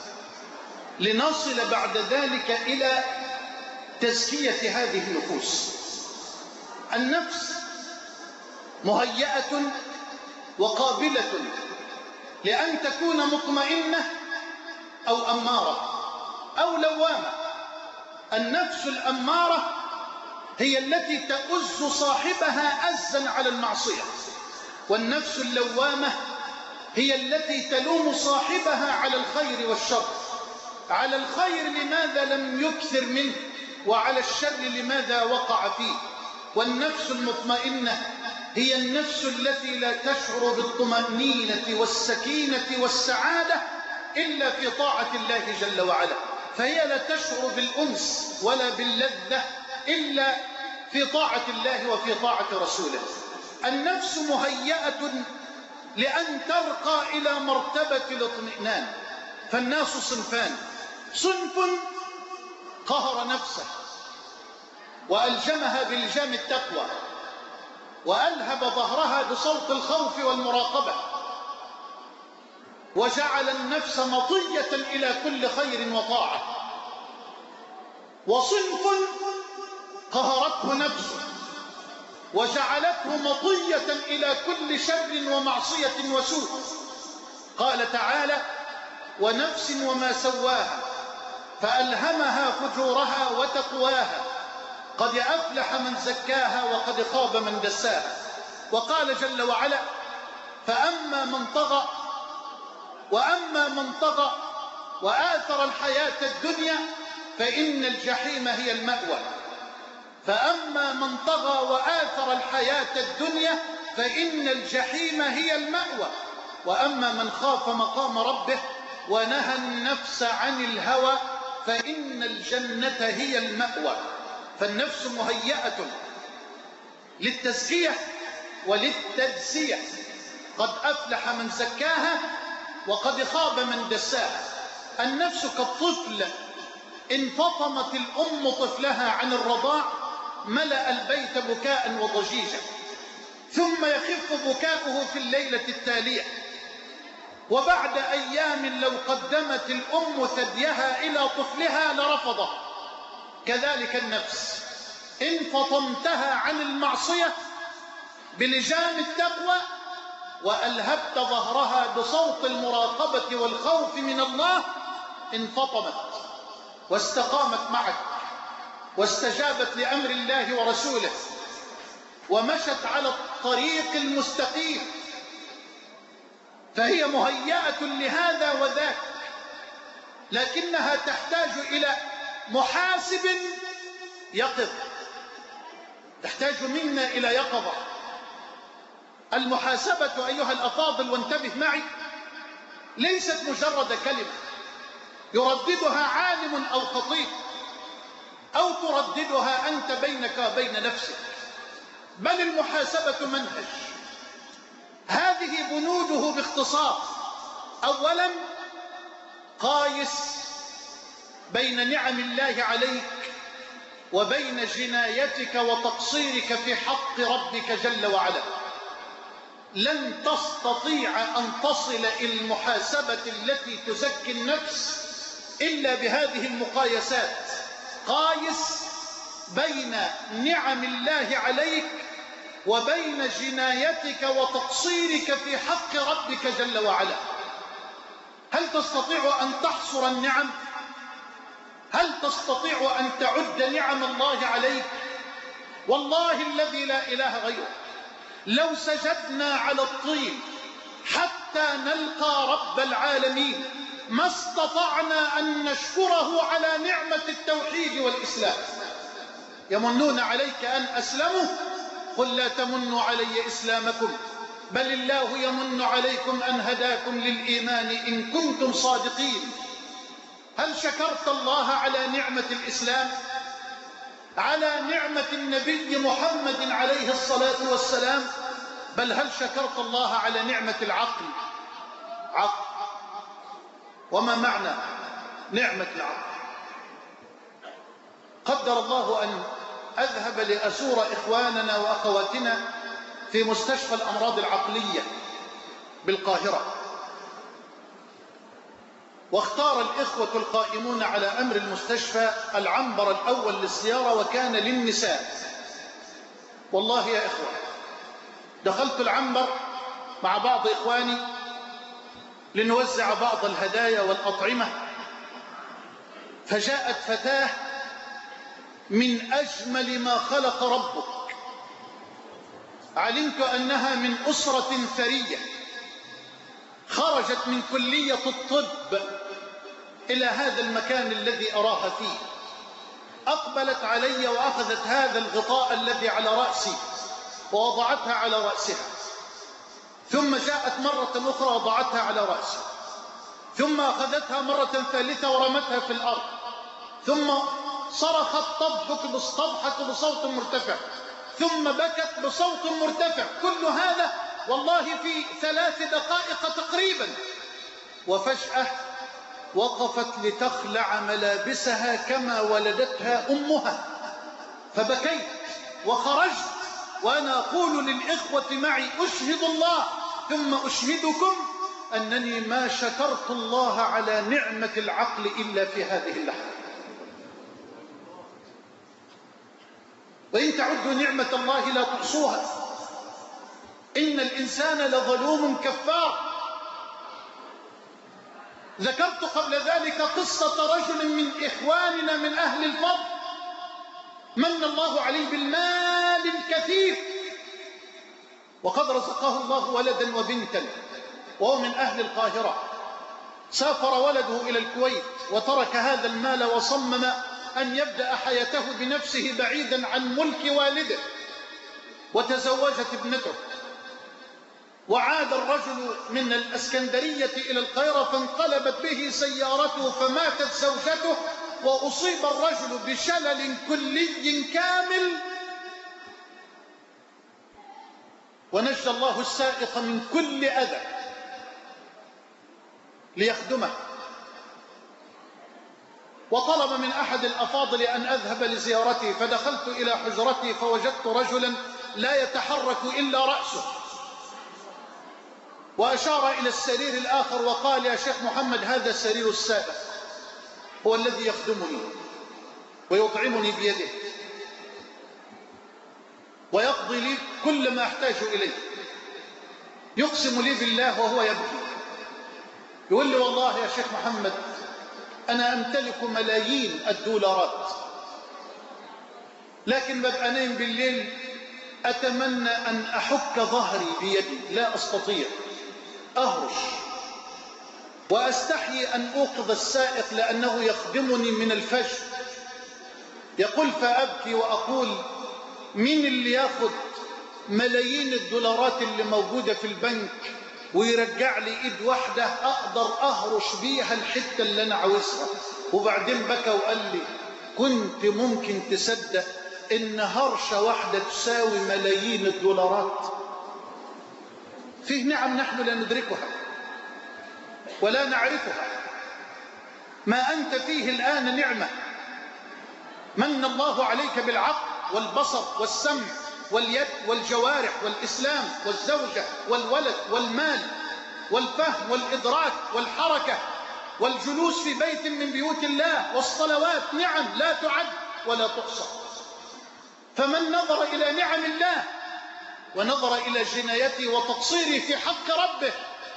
لنصل بعد ذلك إلى تزكية هذه النفوس. النفس مهيئة وقابلة لأن تكون مطمئنة أو أمارة أو لوامة. النفس الأمارة هي التي تؤز صاحبها أزا على المعصية، والنفس اللوامة هي التي تلوم صاحبها على الخير والشر. على الخير لماذا لم يكثر منه، وعلى الشر لماذا وقع فيه. والنفس المطمئنة هي النفس التي لا تشعر بالطمأنينة والسكينة والسعادة إلا في طاعة الله جل وعلا، فهي لا تشعر بالأنس ولا باللذة إلا في طاعة الله وفي طاعة رسوله. النفس مهيئة لأن ترقى إلى مرتبة الاطمئنان. فالناس صنفان: صنف قهر نفسه وألجمها بلجام التقوى، وألهب ظهرها بصوت الخوف والمراقبة، وجعل النفس مطية إلى كل خير وطاعة. وصنف قهرته نفسه وجعلته مطية إلى كل شر ومعصية وسوء. قال تعالى: ونفس وما سواها فألهمها فجورها وتقواها قد أفلح من زكاها وقد خاب من دساها. وقال جل وعلا: فأما من طغى وآثر الحياة الدنيا فإن الجحيم هي المأوى. فأما من طغى وآثر الحياة الدنيا فإن الجحيم هي المأوى. وأما من خاف مقام ربه ونهى النفس عن الهوى فإن الجنة هي المأوى. فالنفس مهيئة للتزكية وللتدسية. قد أفلح من زكاها وقد خاب من دساها. النفس كالطفل إن فطمت الأم طفلها عن الرضاع ملأ البيت بكاء وضجيجا، ثم يخف بكاؤه في الليلة التالية، وبعد أيام لو قدمت الأم ثديها إلى طفلها لرفضه. كذلك النفس إن فطمتها عن المعصية بلجام التقوى وألهبت ظهرها بصوت المراقبة والخوف من الله انفطمت واستقامت معك واستجابت لأمر الله ورسوله ومشت على الطريق المستقيم، فهي مهيئة لهذا وذاك، لكنها تحتاج إلى محاسب يقظ، تحتاج منا إلى يقظة. المحاسبة أيها الأفاضل، وانتبه معي، ليست مجرد كلمة يرددها عالم أو خطيب أو ترددها أنت بينك وبين نفسك، بل المحاسبة منهج بنوده باختصار. أولا قايس بين نعم الله عليك وبين جنايتك وتقصيرك في حق ربك جل وعلا. لن تستطيع أن تصل إلى المحاسبة التي تزكي النفس إلا بهذه المقايسات. قايس بين نعم الله عليك وبين جنايتك وتقصيرك في حق ربك جل وعلا. هل تستطيع أن تحصر النعم؟ هل تستطيع أن تعد نعم الله عليك؟ والله الذي لا إله غيره لو سجدنا على الطين حتى نلقى رب العالمين ما استطعنا أن نشكره على نعمة التوحيد والإسلام. يمنون عليك أن أسلموا قل لا تمنوا علي إسلامكم بل الله يمن عليكم أن هداكم للإيمان إن كنتم صادقين. هل شكرت الله على نعمة الإسلام؟ على نعمة النبي محمد عليه الصلاة والسلام؟ بل هل شكرت الله على نعمة العقل؟ عقل. وما معنى نعمة العقل؟ قدر الله أن أذهب لأزور إخواننا وأخواتنا في مستشفى الأمراض العقلية بالقاهرة، واختار الإخوة القائمون على أمر المستشفى العنبر الأول للزيارة وكان للنساء. والله يا إخوة دخلت العنبر مع بعض إخواني لنوزع بعض الهدايا والأطعمة، فجاءت فتاة من أجمل ما خلق ربك. علمت أنها من أسرة ثرية خرجت من كلية الطب إلى هذا المكان الذي أراها فيه. أقبلت علي وأخذت هذا الغطاء الذي على رأسي ووضعتها على رأسها، ثم جاءت مرة أخرى وضعتها على رأسي، ثم أخذتها مرة ثالثة ورمتها في الأرض، ثم صرخت تضحك بصوت مرتفع، ثم بكت بصوت مرتفع. كل هذا والله في 3 دقائق تقريبا. وفجأة وقفت لتخلع ملابسها كما ولدتها أمها، فبكيت وخرجت وأنا أقول للإخوة معي أشهد الله ثم أشهدكم أنني ما شكرت الله على نعمة العقل إلا في هذه اللحظة. وإن تعدوا نعمة الله لا تحصوها إن الإنسان لظلوم كفار. ذكرت قبل ذلك قصة رجل من إخواننا من أهل الفضل من الله عليه بالمال الكثير، وقد رزقه الله ولدا وبنتا، وهو من أهل القاهرة. سافر ولده إلى الكويت وترك هذا المال وصمم أن يبدأ حياته بنفسه بعيدا عن ملك والده، وتزوجت ابنته. وعاد الرجل من الإسكندرية إلى القاهرة فانقلبت به سيارته فماتت زوجته، وأصيب الرجل بشلل كلي كامل، ونجى الله السائق من كل أذى ليخدمه. وطلب من أحد الأفاضل أن أذهب لزيارته، فدخلت إلى حجرته فوجدت رجلا لا يتحرك إلا رأسه، وأشار إلى السرير الآخر وقال يا شيخ محمد هذا سرير السائق، هو الذي يخدمني ويطعمني بيده ويقضي لي كل ما أحتاج إليه. يقسم لي بالله وهو يبكي، يقول لي والله يا شيخ محمد أنا أمتلك ملايين الدولارات، لكن ببقى نايم بالليل أتمنى أن أحك ظهري بيدي، لا أستطيع، أهرش وأستحي أن أوقظ السائق لأنه يخدمني من الفجر. يقول فأبكي وأقول مين اللي ياخد ملايين الدولارات اللي موجودة في البنك ويرجع لي إيد واحدة أقدر أهرش بيها الحتة اللي أنا عاوزها؟ وبعدين بكى وقال لي كنت ممكن تصدق إن هرشة واحدة تساوي ملايين الدولارات؟ فيه نعم نحن لا ندركها ولا نعرفها. ما أنت فيه الآن نعمة، من الله عليك بالعقل والبصر والسمع واليد والجوارح والإسلام والزوجة والولد والمال والفهم والإدراك والحركة والجلوس في بيت من بيوت الله والصلوات، نعم لا تعد ولا تحصى. فمن نظر إلى نعم الله ونظر إلى جنايته وتقصيره في حق ربه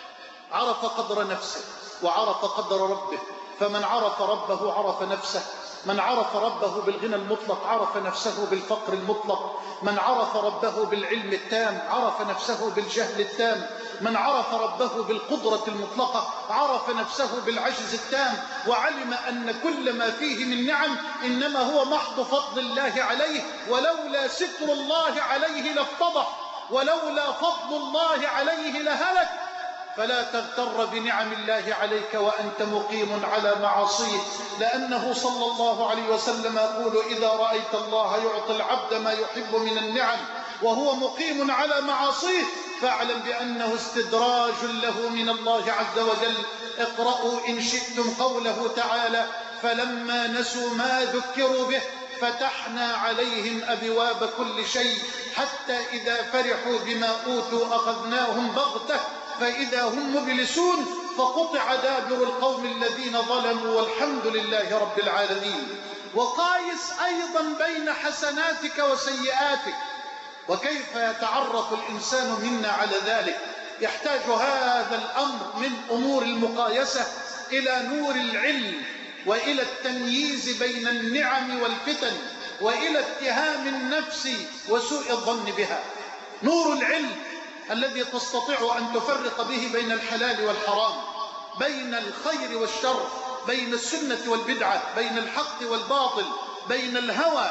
عرف قدر نفسه وعرف قدر ربه. فمن عرف ربه عرف نفسه، من عرف ربه بالغنى المطلق عرف نفسه بالفقر المطلق، من عرف ربه بالعلم التام عرف نفسه بالجهل التام، من عرف ربه بالقدرة المطلقة عرف نفسه بالعجز التام، وعلم أن كل ما فيه من نعم إنما هو محض فضل الله عليه، ولولا ستر الله عليه لافتضح، ولولا فضل الله عليه لهلك. فلا تغتر بنعم الله عليك وأنت مقيم على معاصيه، لأنه صلى الله عليه وسلم يقول: إذا رأيت الله يعطي العبد ما يحب من النعم وهو مقيم على معاصيه فاعلم بأنه استدراج له من الله عز وجل. اقرأوا إن شئتم قوله تعالى: فلما نسوا ما ذكروا به فتحنا عليهم أبواب كل شيء حتى إذا فرحوا بما أوتوا أخذناهم بغتة فإذا هم مبلسون فقطع دابر القوم الذين ظلموا والحمد لله رب العالمين. وقايس أيضا بين حسناتك وسيئاتك، وكيف يتعرف الإنسان منا على ذلك؟ يحتاج هذا الأمر من أمور المقايسة إلى نور العلم وإلى التمييز بين النعم والفتن وإلى اتهام النفس وسوء الظن بها. نور العلم الذي تستطيع أن تفرق به بين الحلال والحرام، بين الخير والشر، بين السنة والبدعة، بين الحق والباطل، بين الهوى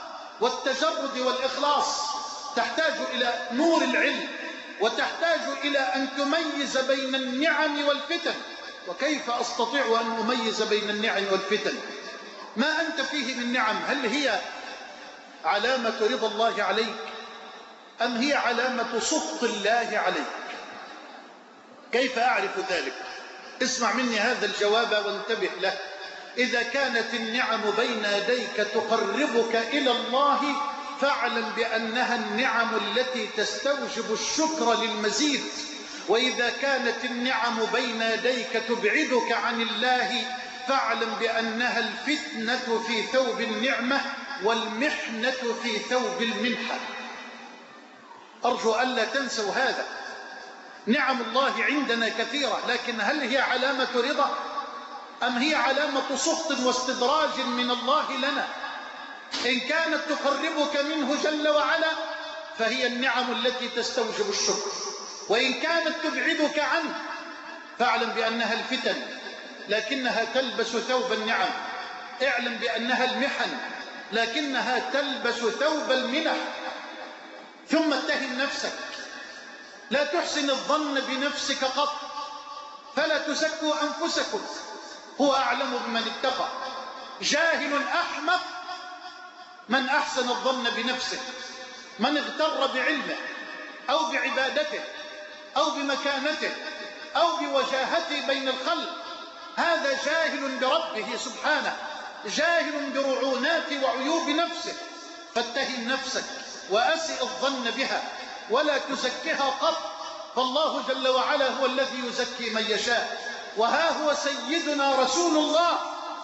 والتجرد والإخلاص. تحتاج إلى نور العلم وتحتاج إلى أن تميز بين النعم والفتن. وكيف أستطيع أن أميز بين النعم والفتن؟ ما أنت فيه من نعم هل هي علامة رضا الله عليك أم هي علامة سخط الله عليك؟ كيف أعرف ذلك؟ اسمع مني هذا الجواب وانتبه له. إذا كانت النعم بين يديك تقربك إلى الله فاعلم بأنها النعم التي تستوجب الشكر للمزيد، وإذا كانت النعم بين يديك تبعدك عن الله فاعلم بأنها الفتنة في ثوب النعمة والمحنة في ثوب المنحة. أرجو ألا تنسوا هذا. نعم الله عندنا كثيرة، لكن هل هي علامة رضا أم هي علامة سخط واستدراج من الله لنا؟ إن كانت تقربك منه جل وعلا فهي النعم التي تستوجب الشكر، وإن كانت تبعدك عنه فاعلم بأنها الفتن لكنها تلبس ثوب النعم. اعلم بأنها المحن لكنها تلبس ثوب المنح. ثم اتهم نفسك، لا تحسن الظن بنفسك قط، فلا تزكوا أنفسكم، هو أعلم بمن اتقى. جاهل أحمق من أحسن الظن بنفسه، من اغتر بعلمه أو بعبادته أو بمكانته أو بوجاهته بين الخلق، هذا جاهل بربه سبحانه، جاهل برعونات وعيوب نفسه. فاتهم نفسك وأسئ الظن بها ولا تزكها قط، فالله جل وعلا هو الذي يزكي من يشاء. وها هو سيدنا رسول الله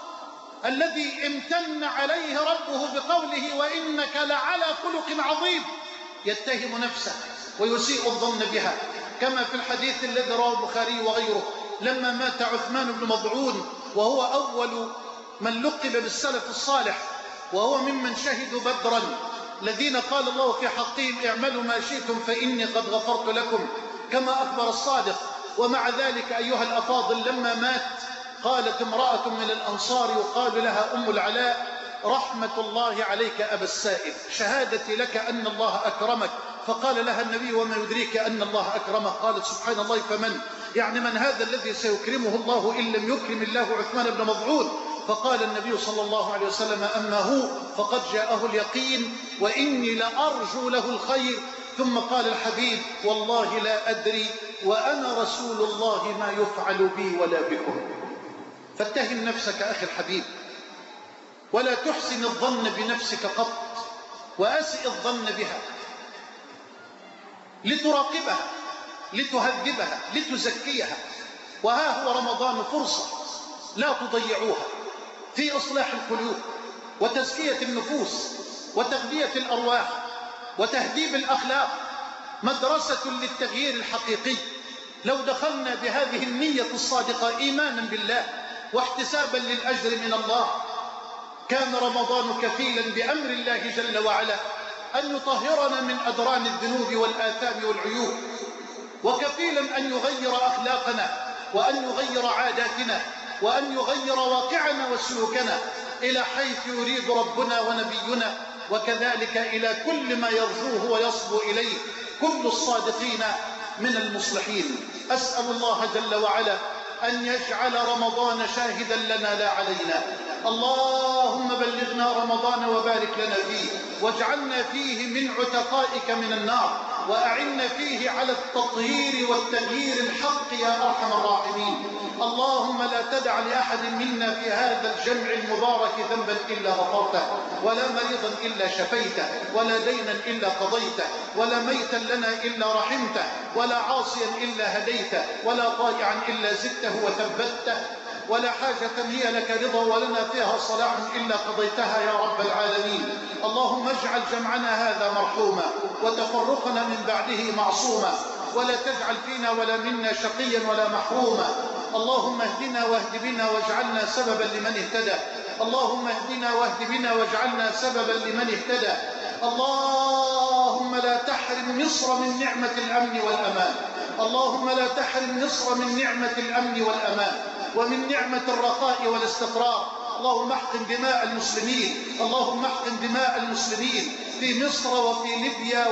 الذي امتن عليه ربه بقوله: وإنك لعلى خلق عظيم، يتهم نفسه ويسيء الظن بها، كما في الحديث الذي رواه البخاري وغيره لما مات عثمان بن مضعون وهو أول من لقب بالسلف الصالح وهو ممن شهدوا بدرا، الذين قال الله في حقهم: اعملوا ما شئتم فإني قد غفرت لكم، كما أخبر الصادق. ومع ذلك أيها الأفاضل لما مات قالت امرأة من الأنصار يقال لها أم العلاء: رحمة الله عليك أبا السائب، شهادتي لك أن الله أكرمك. فقال لها النبي: وما يدريك أن الله أكرمه؟ قالت: سبحان الله، فمن؟ يعني من هذا الذي سيكرمه الله إن لم يكرم الله عثمان بن مضعون؟ فقال النبي صلى الله عليه وسلم: أما هو فقد جاءه اليقين وإني لأرجو له الخير. ثم قال الحبيب: والله لا أدري وأنا رسول الله ما يفعل بي ولا بكم. فاتهم نفسك أخي الحبيب، ولا تحسن الظن بنفسك قط، وأسئ الظن بها لتراقبها، لتهذبها، لتزكيها. وها هو رمضان فرصة لا تضيعوها في إصلاح القلوب وتزكية النفوس وتغذية الأرواح وتهذيب الأخلاق، مدرسة للتغيير الحقيقي. لو دخلنا بهذه النية الصادقة إيمانا بالله واحتسابا للأجر من الله، كان رمضان كفيلا بأمر الله جل وعلا أن يطهرنا من أدران الذنوب والآثام والعيوب، وكفيلا أن يغير أخلاقنا وأن يغير عاداتنا وأن يغير واقعنا وسلوكنا إلى حيث يريد ربنا ونبينا، وكذلك إلى كل ما يرجوه ويصبو إليه كل الصادقين من المصلحين. أسأل الله جل وعلا أن يجعل رمضان شاهدا لنا لا علينا. اللهم بلغنا رمضان وبارك لنا فيه، واجعلنا فيه من عتقائك من النار، وأعنا فيه على التطهير والتغيير الحق يا أرحم الراحمين. اللهم لا تدع لأحد منا في هذا الجمع المبارك ذنبا إلا غفرته، ولا مريضا إلا شفيته، ولا دينا إلا قضيته، ولا ميتا لنا إلا رحمته، ولا عاصيا إلا هديته، ولا طائعا إلا زدته وثبته، ولا حاجة هي لك رضا ولنا فيها صلاح إلا قضيتها يا رب العالمين. اللهم اجعل جمعنا هذا مرحوما وتفرقنا من بعده معصوما، ولا تجعل فينا ولا منا شقيا ولا محروما. اللهم اهدنا واهد بنا واجعلنا سببا لمن اهتدى. اللهم اهدنا واهد بنا واجعلنا سببا لمن اهتدى. اللهم لا تحرم مصر من نعمة الأمن والأمان. اللهم لا تحرم مصر من نعمة الأمن والأمان ومن نعمة الرخاء والاستقرار. اللهم احقن دماء المسلمين، اللهم احقن دماء المسلمين في مصر وفي ليبيا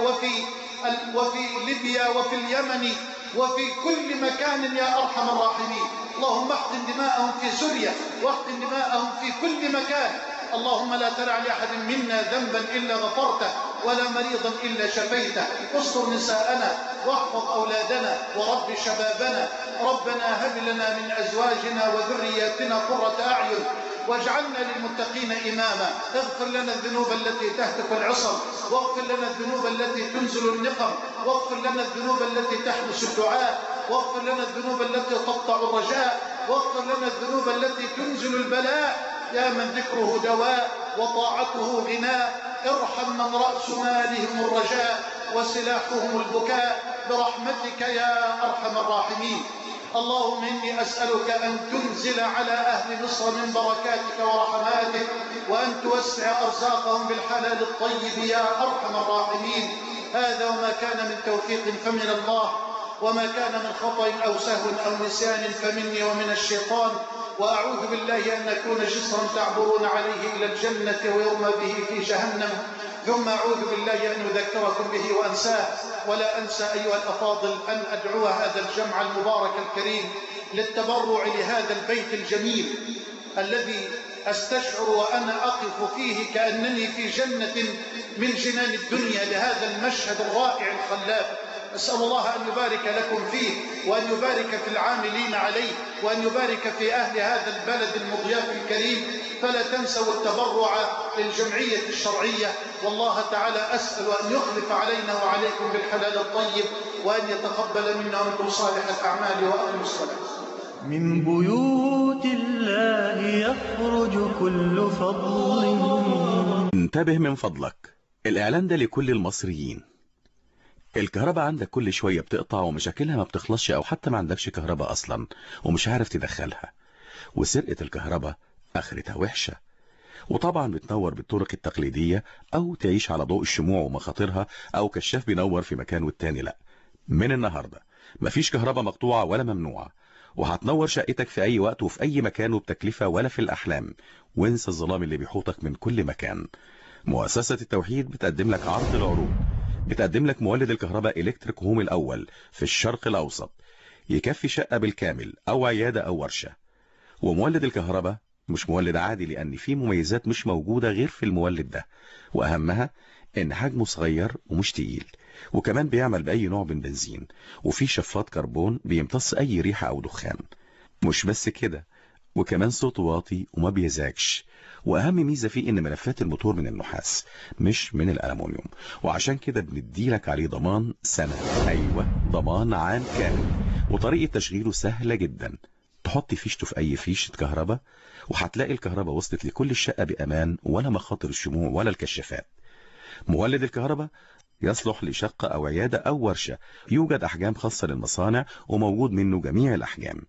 وفي ليبيا وفي اليمن وفي كل مكان يا أرحم الراحمين. اللهم احقن دماءهم في سوريا واحقن دماءهم في كل مكان. اللهم لا تدع لأحد منا ذنبا إلا غفرته، ولا مريضا إلا شفيته. استر نساءنا واحفظ أولادنا ورب شبابنا. ربنا هب لنا من أزواجنا وذرياتنا قرة أعين واجعلنا للمتقين إماما. اغفر لنا الذنوب التي تهتك العصر، واغفر لنا الذنوب التي تنزل النقم، واغفر لنا الذنوب التي تحبس الدعاء، واغفر لنا الذنوب التي تقطع الرجاء، واغفر لنا الذنوب التي تنزل البلاء. يا من ذكره دواء وطاعته غناء، ارحم من رأس مالهم الرجاء وسلاحهم البكاء برحمتك يا أرحم الراحمين. اللهم إني أسألك أن تنزل على أهل مصر من بركاتك ورحماتك، وأن توسع أرزاقهم بالحلال الطيب يا أرحم الراحمين. هذا وما كان من توفيق فمن الله، وما كان من خطأ أو سهو أو نسيان فمني ومن الشيطان. وأعوذ بالله أن نكون جسرا تعبرون عليه إلى الجنة ويرمى به في جهنم. ثم أعوذ بالله أن أذكركم به وأنساه. ولا أنسى أيها الأفاضل أن أدعو هذا الجمع المبارك الكريم للتبرع لهذا البيت الجميل الذي أستشعر وأنا أقف فيه كأنني في جنة من جنان الدنيا، لهذا المشهد الرائع الخلاب. أسأل الله أن يبارك لكم فيه، وأن يبارك في العاملين عليه، وأن يبارك في أهل هذا البلد المضياف الكريم. فلا تنسوا التبرع للجمعية الشرعية، والله تعالى أسأل أن يخلف علينا وعليكم بالحلال الطيب، وأن يتقبل منا ومنكم صالح الأعمال وأقم الصلاة. من بيوت الله يخرج كل فضل. انتبه من فضلك، الإعلان ده لكل المصريين. الكهرباء عندك كل شوية بتقطع ومشاكلها ما بتخلصش، أو حتى ما عندكش كهرباء أصلا ومش عارف تدخلها، وسرقة الكهرباء آخرتها وحشة. وطبعا بتنور بالطرق التقليدية، أو تعيش على ضوء الشموع ومخاطرها، أو كشاف بينور في مكان والتاني لا. من النهاردة مفيش كهرباء مقطوعة ولا ممنوعة، وهتنور شقتك في أي وقت وفي أي مكان وبتكلفة ولا في الأحلام. وانسى الظلام اللي بيحوطك من كل مكان. مؤسسة التوحيد بتقدم لك عرض العروض، بتقدم لك مولد الكهرباء إلكتريك هوم الأول في الشرق الأوسط، يكفي شقة بالكامل أو عيادة أو ورشة. ومولد الكهرباء مش مولد عادي، لأن فيه مميزات مش موجودة غير في المولد ده، وأهمها إن حجمه صغير ومش تقيل، وكمان بيعمل بأي نوع من بنزين، وفي شفاط كربون بيمتص أي ريحة أو دخان. مش بس كده، وكمان صوته واطي وما بيزعجش. واهم ميزة فيه ان ملفات الموتور من النحاس مش من الألمونيوم، وعشان كده بنديلك عليه ضمان سنة. ايوه، ضمان عام كامل. وطريقة تشغيله سهلة جدا. تحط فيشته في اي فيشة كهرباء وهتلاقي الكهرباء وصلت لكل الشقة بأمان، ولا مخاطر الشموع ولا الكشافات. مولد الكهرباء يصلح لشقة أو عيادة أو ورشة. يوجد أحجام خاصة للمصانع وموجود منه جميع الأحجام.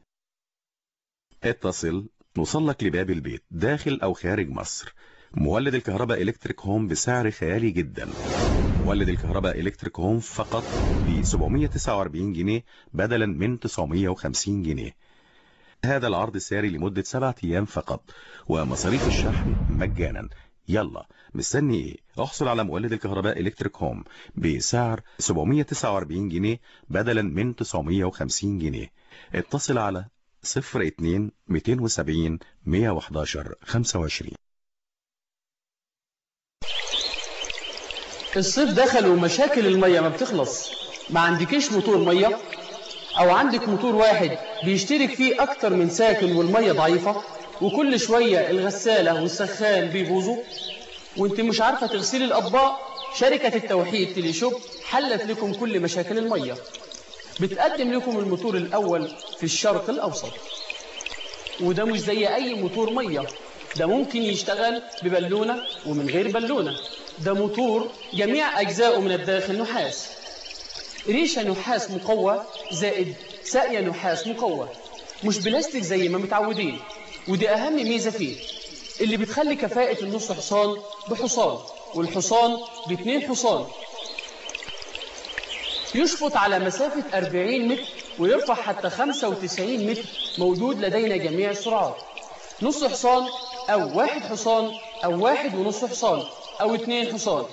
اتصل نوصلك لباب البيت داخل أو خارج مصر. مولد الكهرباء إلكتريك هوم بسعر خيالي جدا. مولد الكهرباء إلكتريك هوم فقط ب 749 جنيه بدلا من 950 جنيه. هذا العرض ساري لمدة 7 أيام فقط، ومصاريف الشحن مجانا. يلا مستني ايه؟ احصل على مولد الكهرباء إلكتريك هوم بسعر 749 جنيه بدلا من 950 جنيه. اتصل على 02 270 111 25. الصيف دخل ومشاكل المية ما بتخلص. ما عندكيش موتور مية، او عندك موتور واحد بيشترك فيه اكتر من ساكن والمية ضعيفة، وكل شوية الغسالة والسخان بيبوظوا وانت مش عارفة تغسلي الاطباق. شركة التوحيد تليشوب حلت لكم كل مشاكل المية. بتقدم لكم الموتور الاول في الشرق الاوسط، وده مش زي اي موتور مية. ده ممكن يشتغل ببالونة ومن غير بالونة. ده موتور جميع اجزاؤه من الداخل نحاس، ريشة نحاس مقوى زائد ساقية نحاس مقوى، مش بلاستيك زي ما متعودين. ودي اهم ميزة فيه، اللي بتخلي كفاءة النص حصان بحصان والحصان ب2 حصان. يشفط على مسافة 40 متر ويرفع حتى 95 متر. موجود لدينا جميع السرعات، نص حصان أو 1 حصان أو 1.5 حصان أو 2 حصان.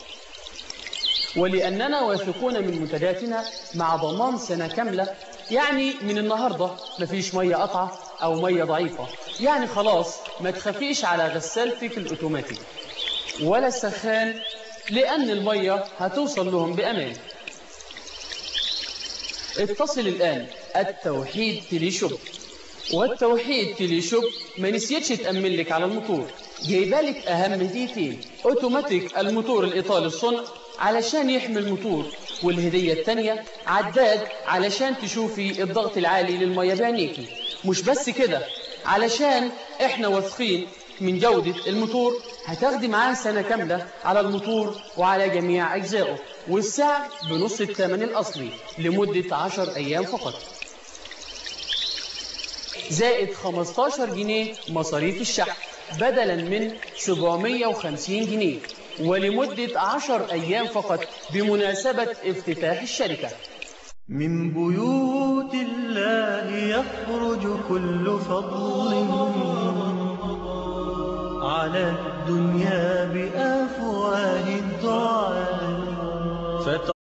ولأننا واثقون من منتجاتنا مع ضمان سنة كاملة، يعني من النهاردة مفيش مية قطعة أو مية ضعيفة. يعني خلاص ما تخافيش على غسالتك الأوتوماتيك ولا السخان، لأن المية هتوصل لهم بأمان. اتصل الآن. التوحيد تليشوب. والتوحيد تليشوب ما نسيتش تأمن لك على الموتور. جايبالك أهم هديتين: أوتوماتيك الموتور الإيطالي الصنع علشان يحمي الموتور، والهدية التانية عداد علشان تشوفي الضغط العالي للمية بعينيكي. مش بس كده، علشان احنا واثقين من جودة الموتور، هتاخدي معاه سنة كاملة على الموتور وعلى جميع أجزائه، والسعر بنص الثمن الأصلي لمدة 10 أيام فقط، زائد 15 جنيه مصاريف الشحن بدلا من 750 جنيه، ولمدة 10 أيام فقط بمناسبة افتتاح الشركة. من بيوت الله يخرج كل فضل على الدنيا بأفواه الدعاء.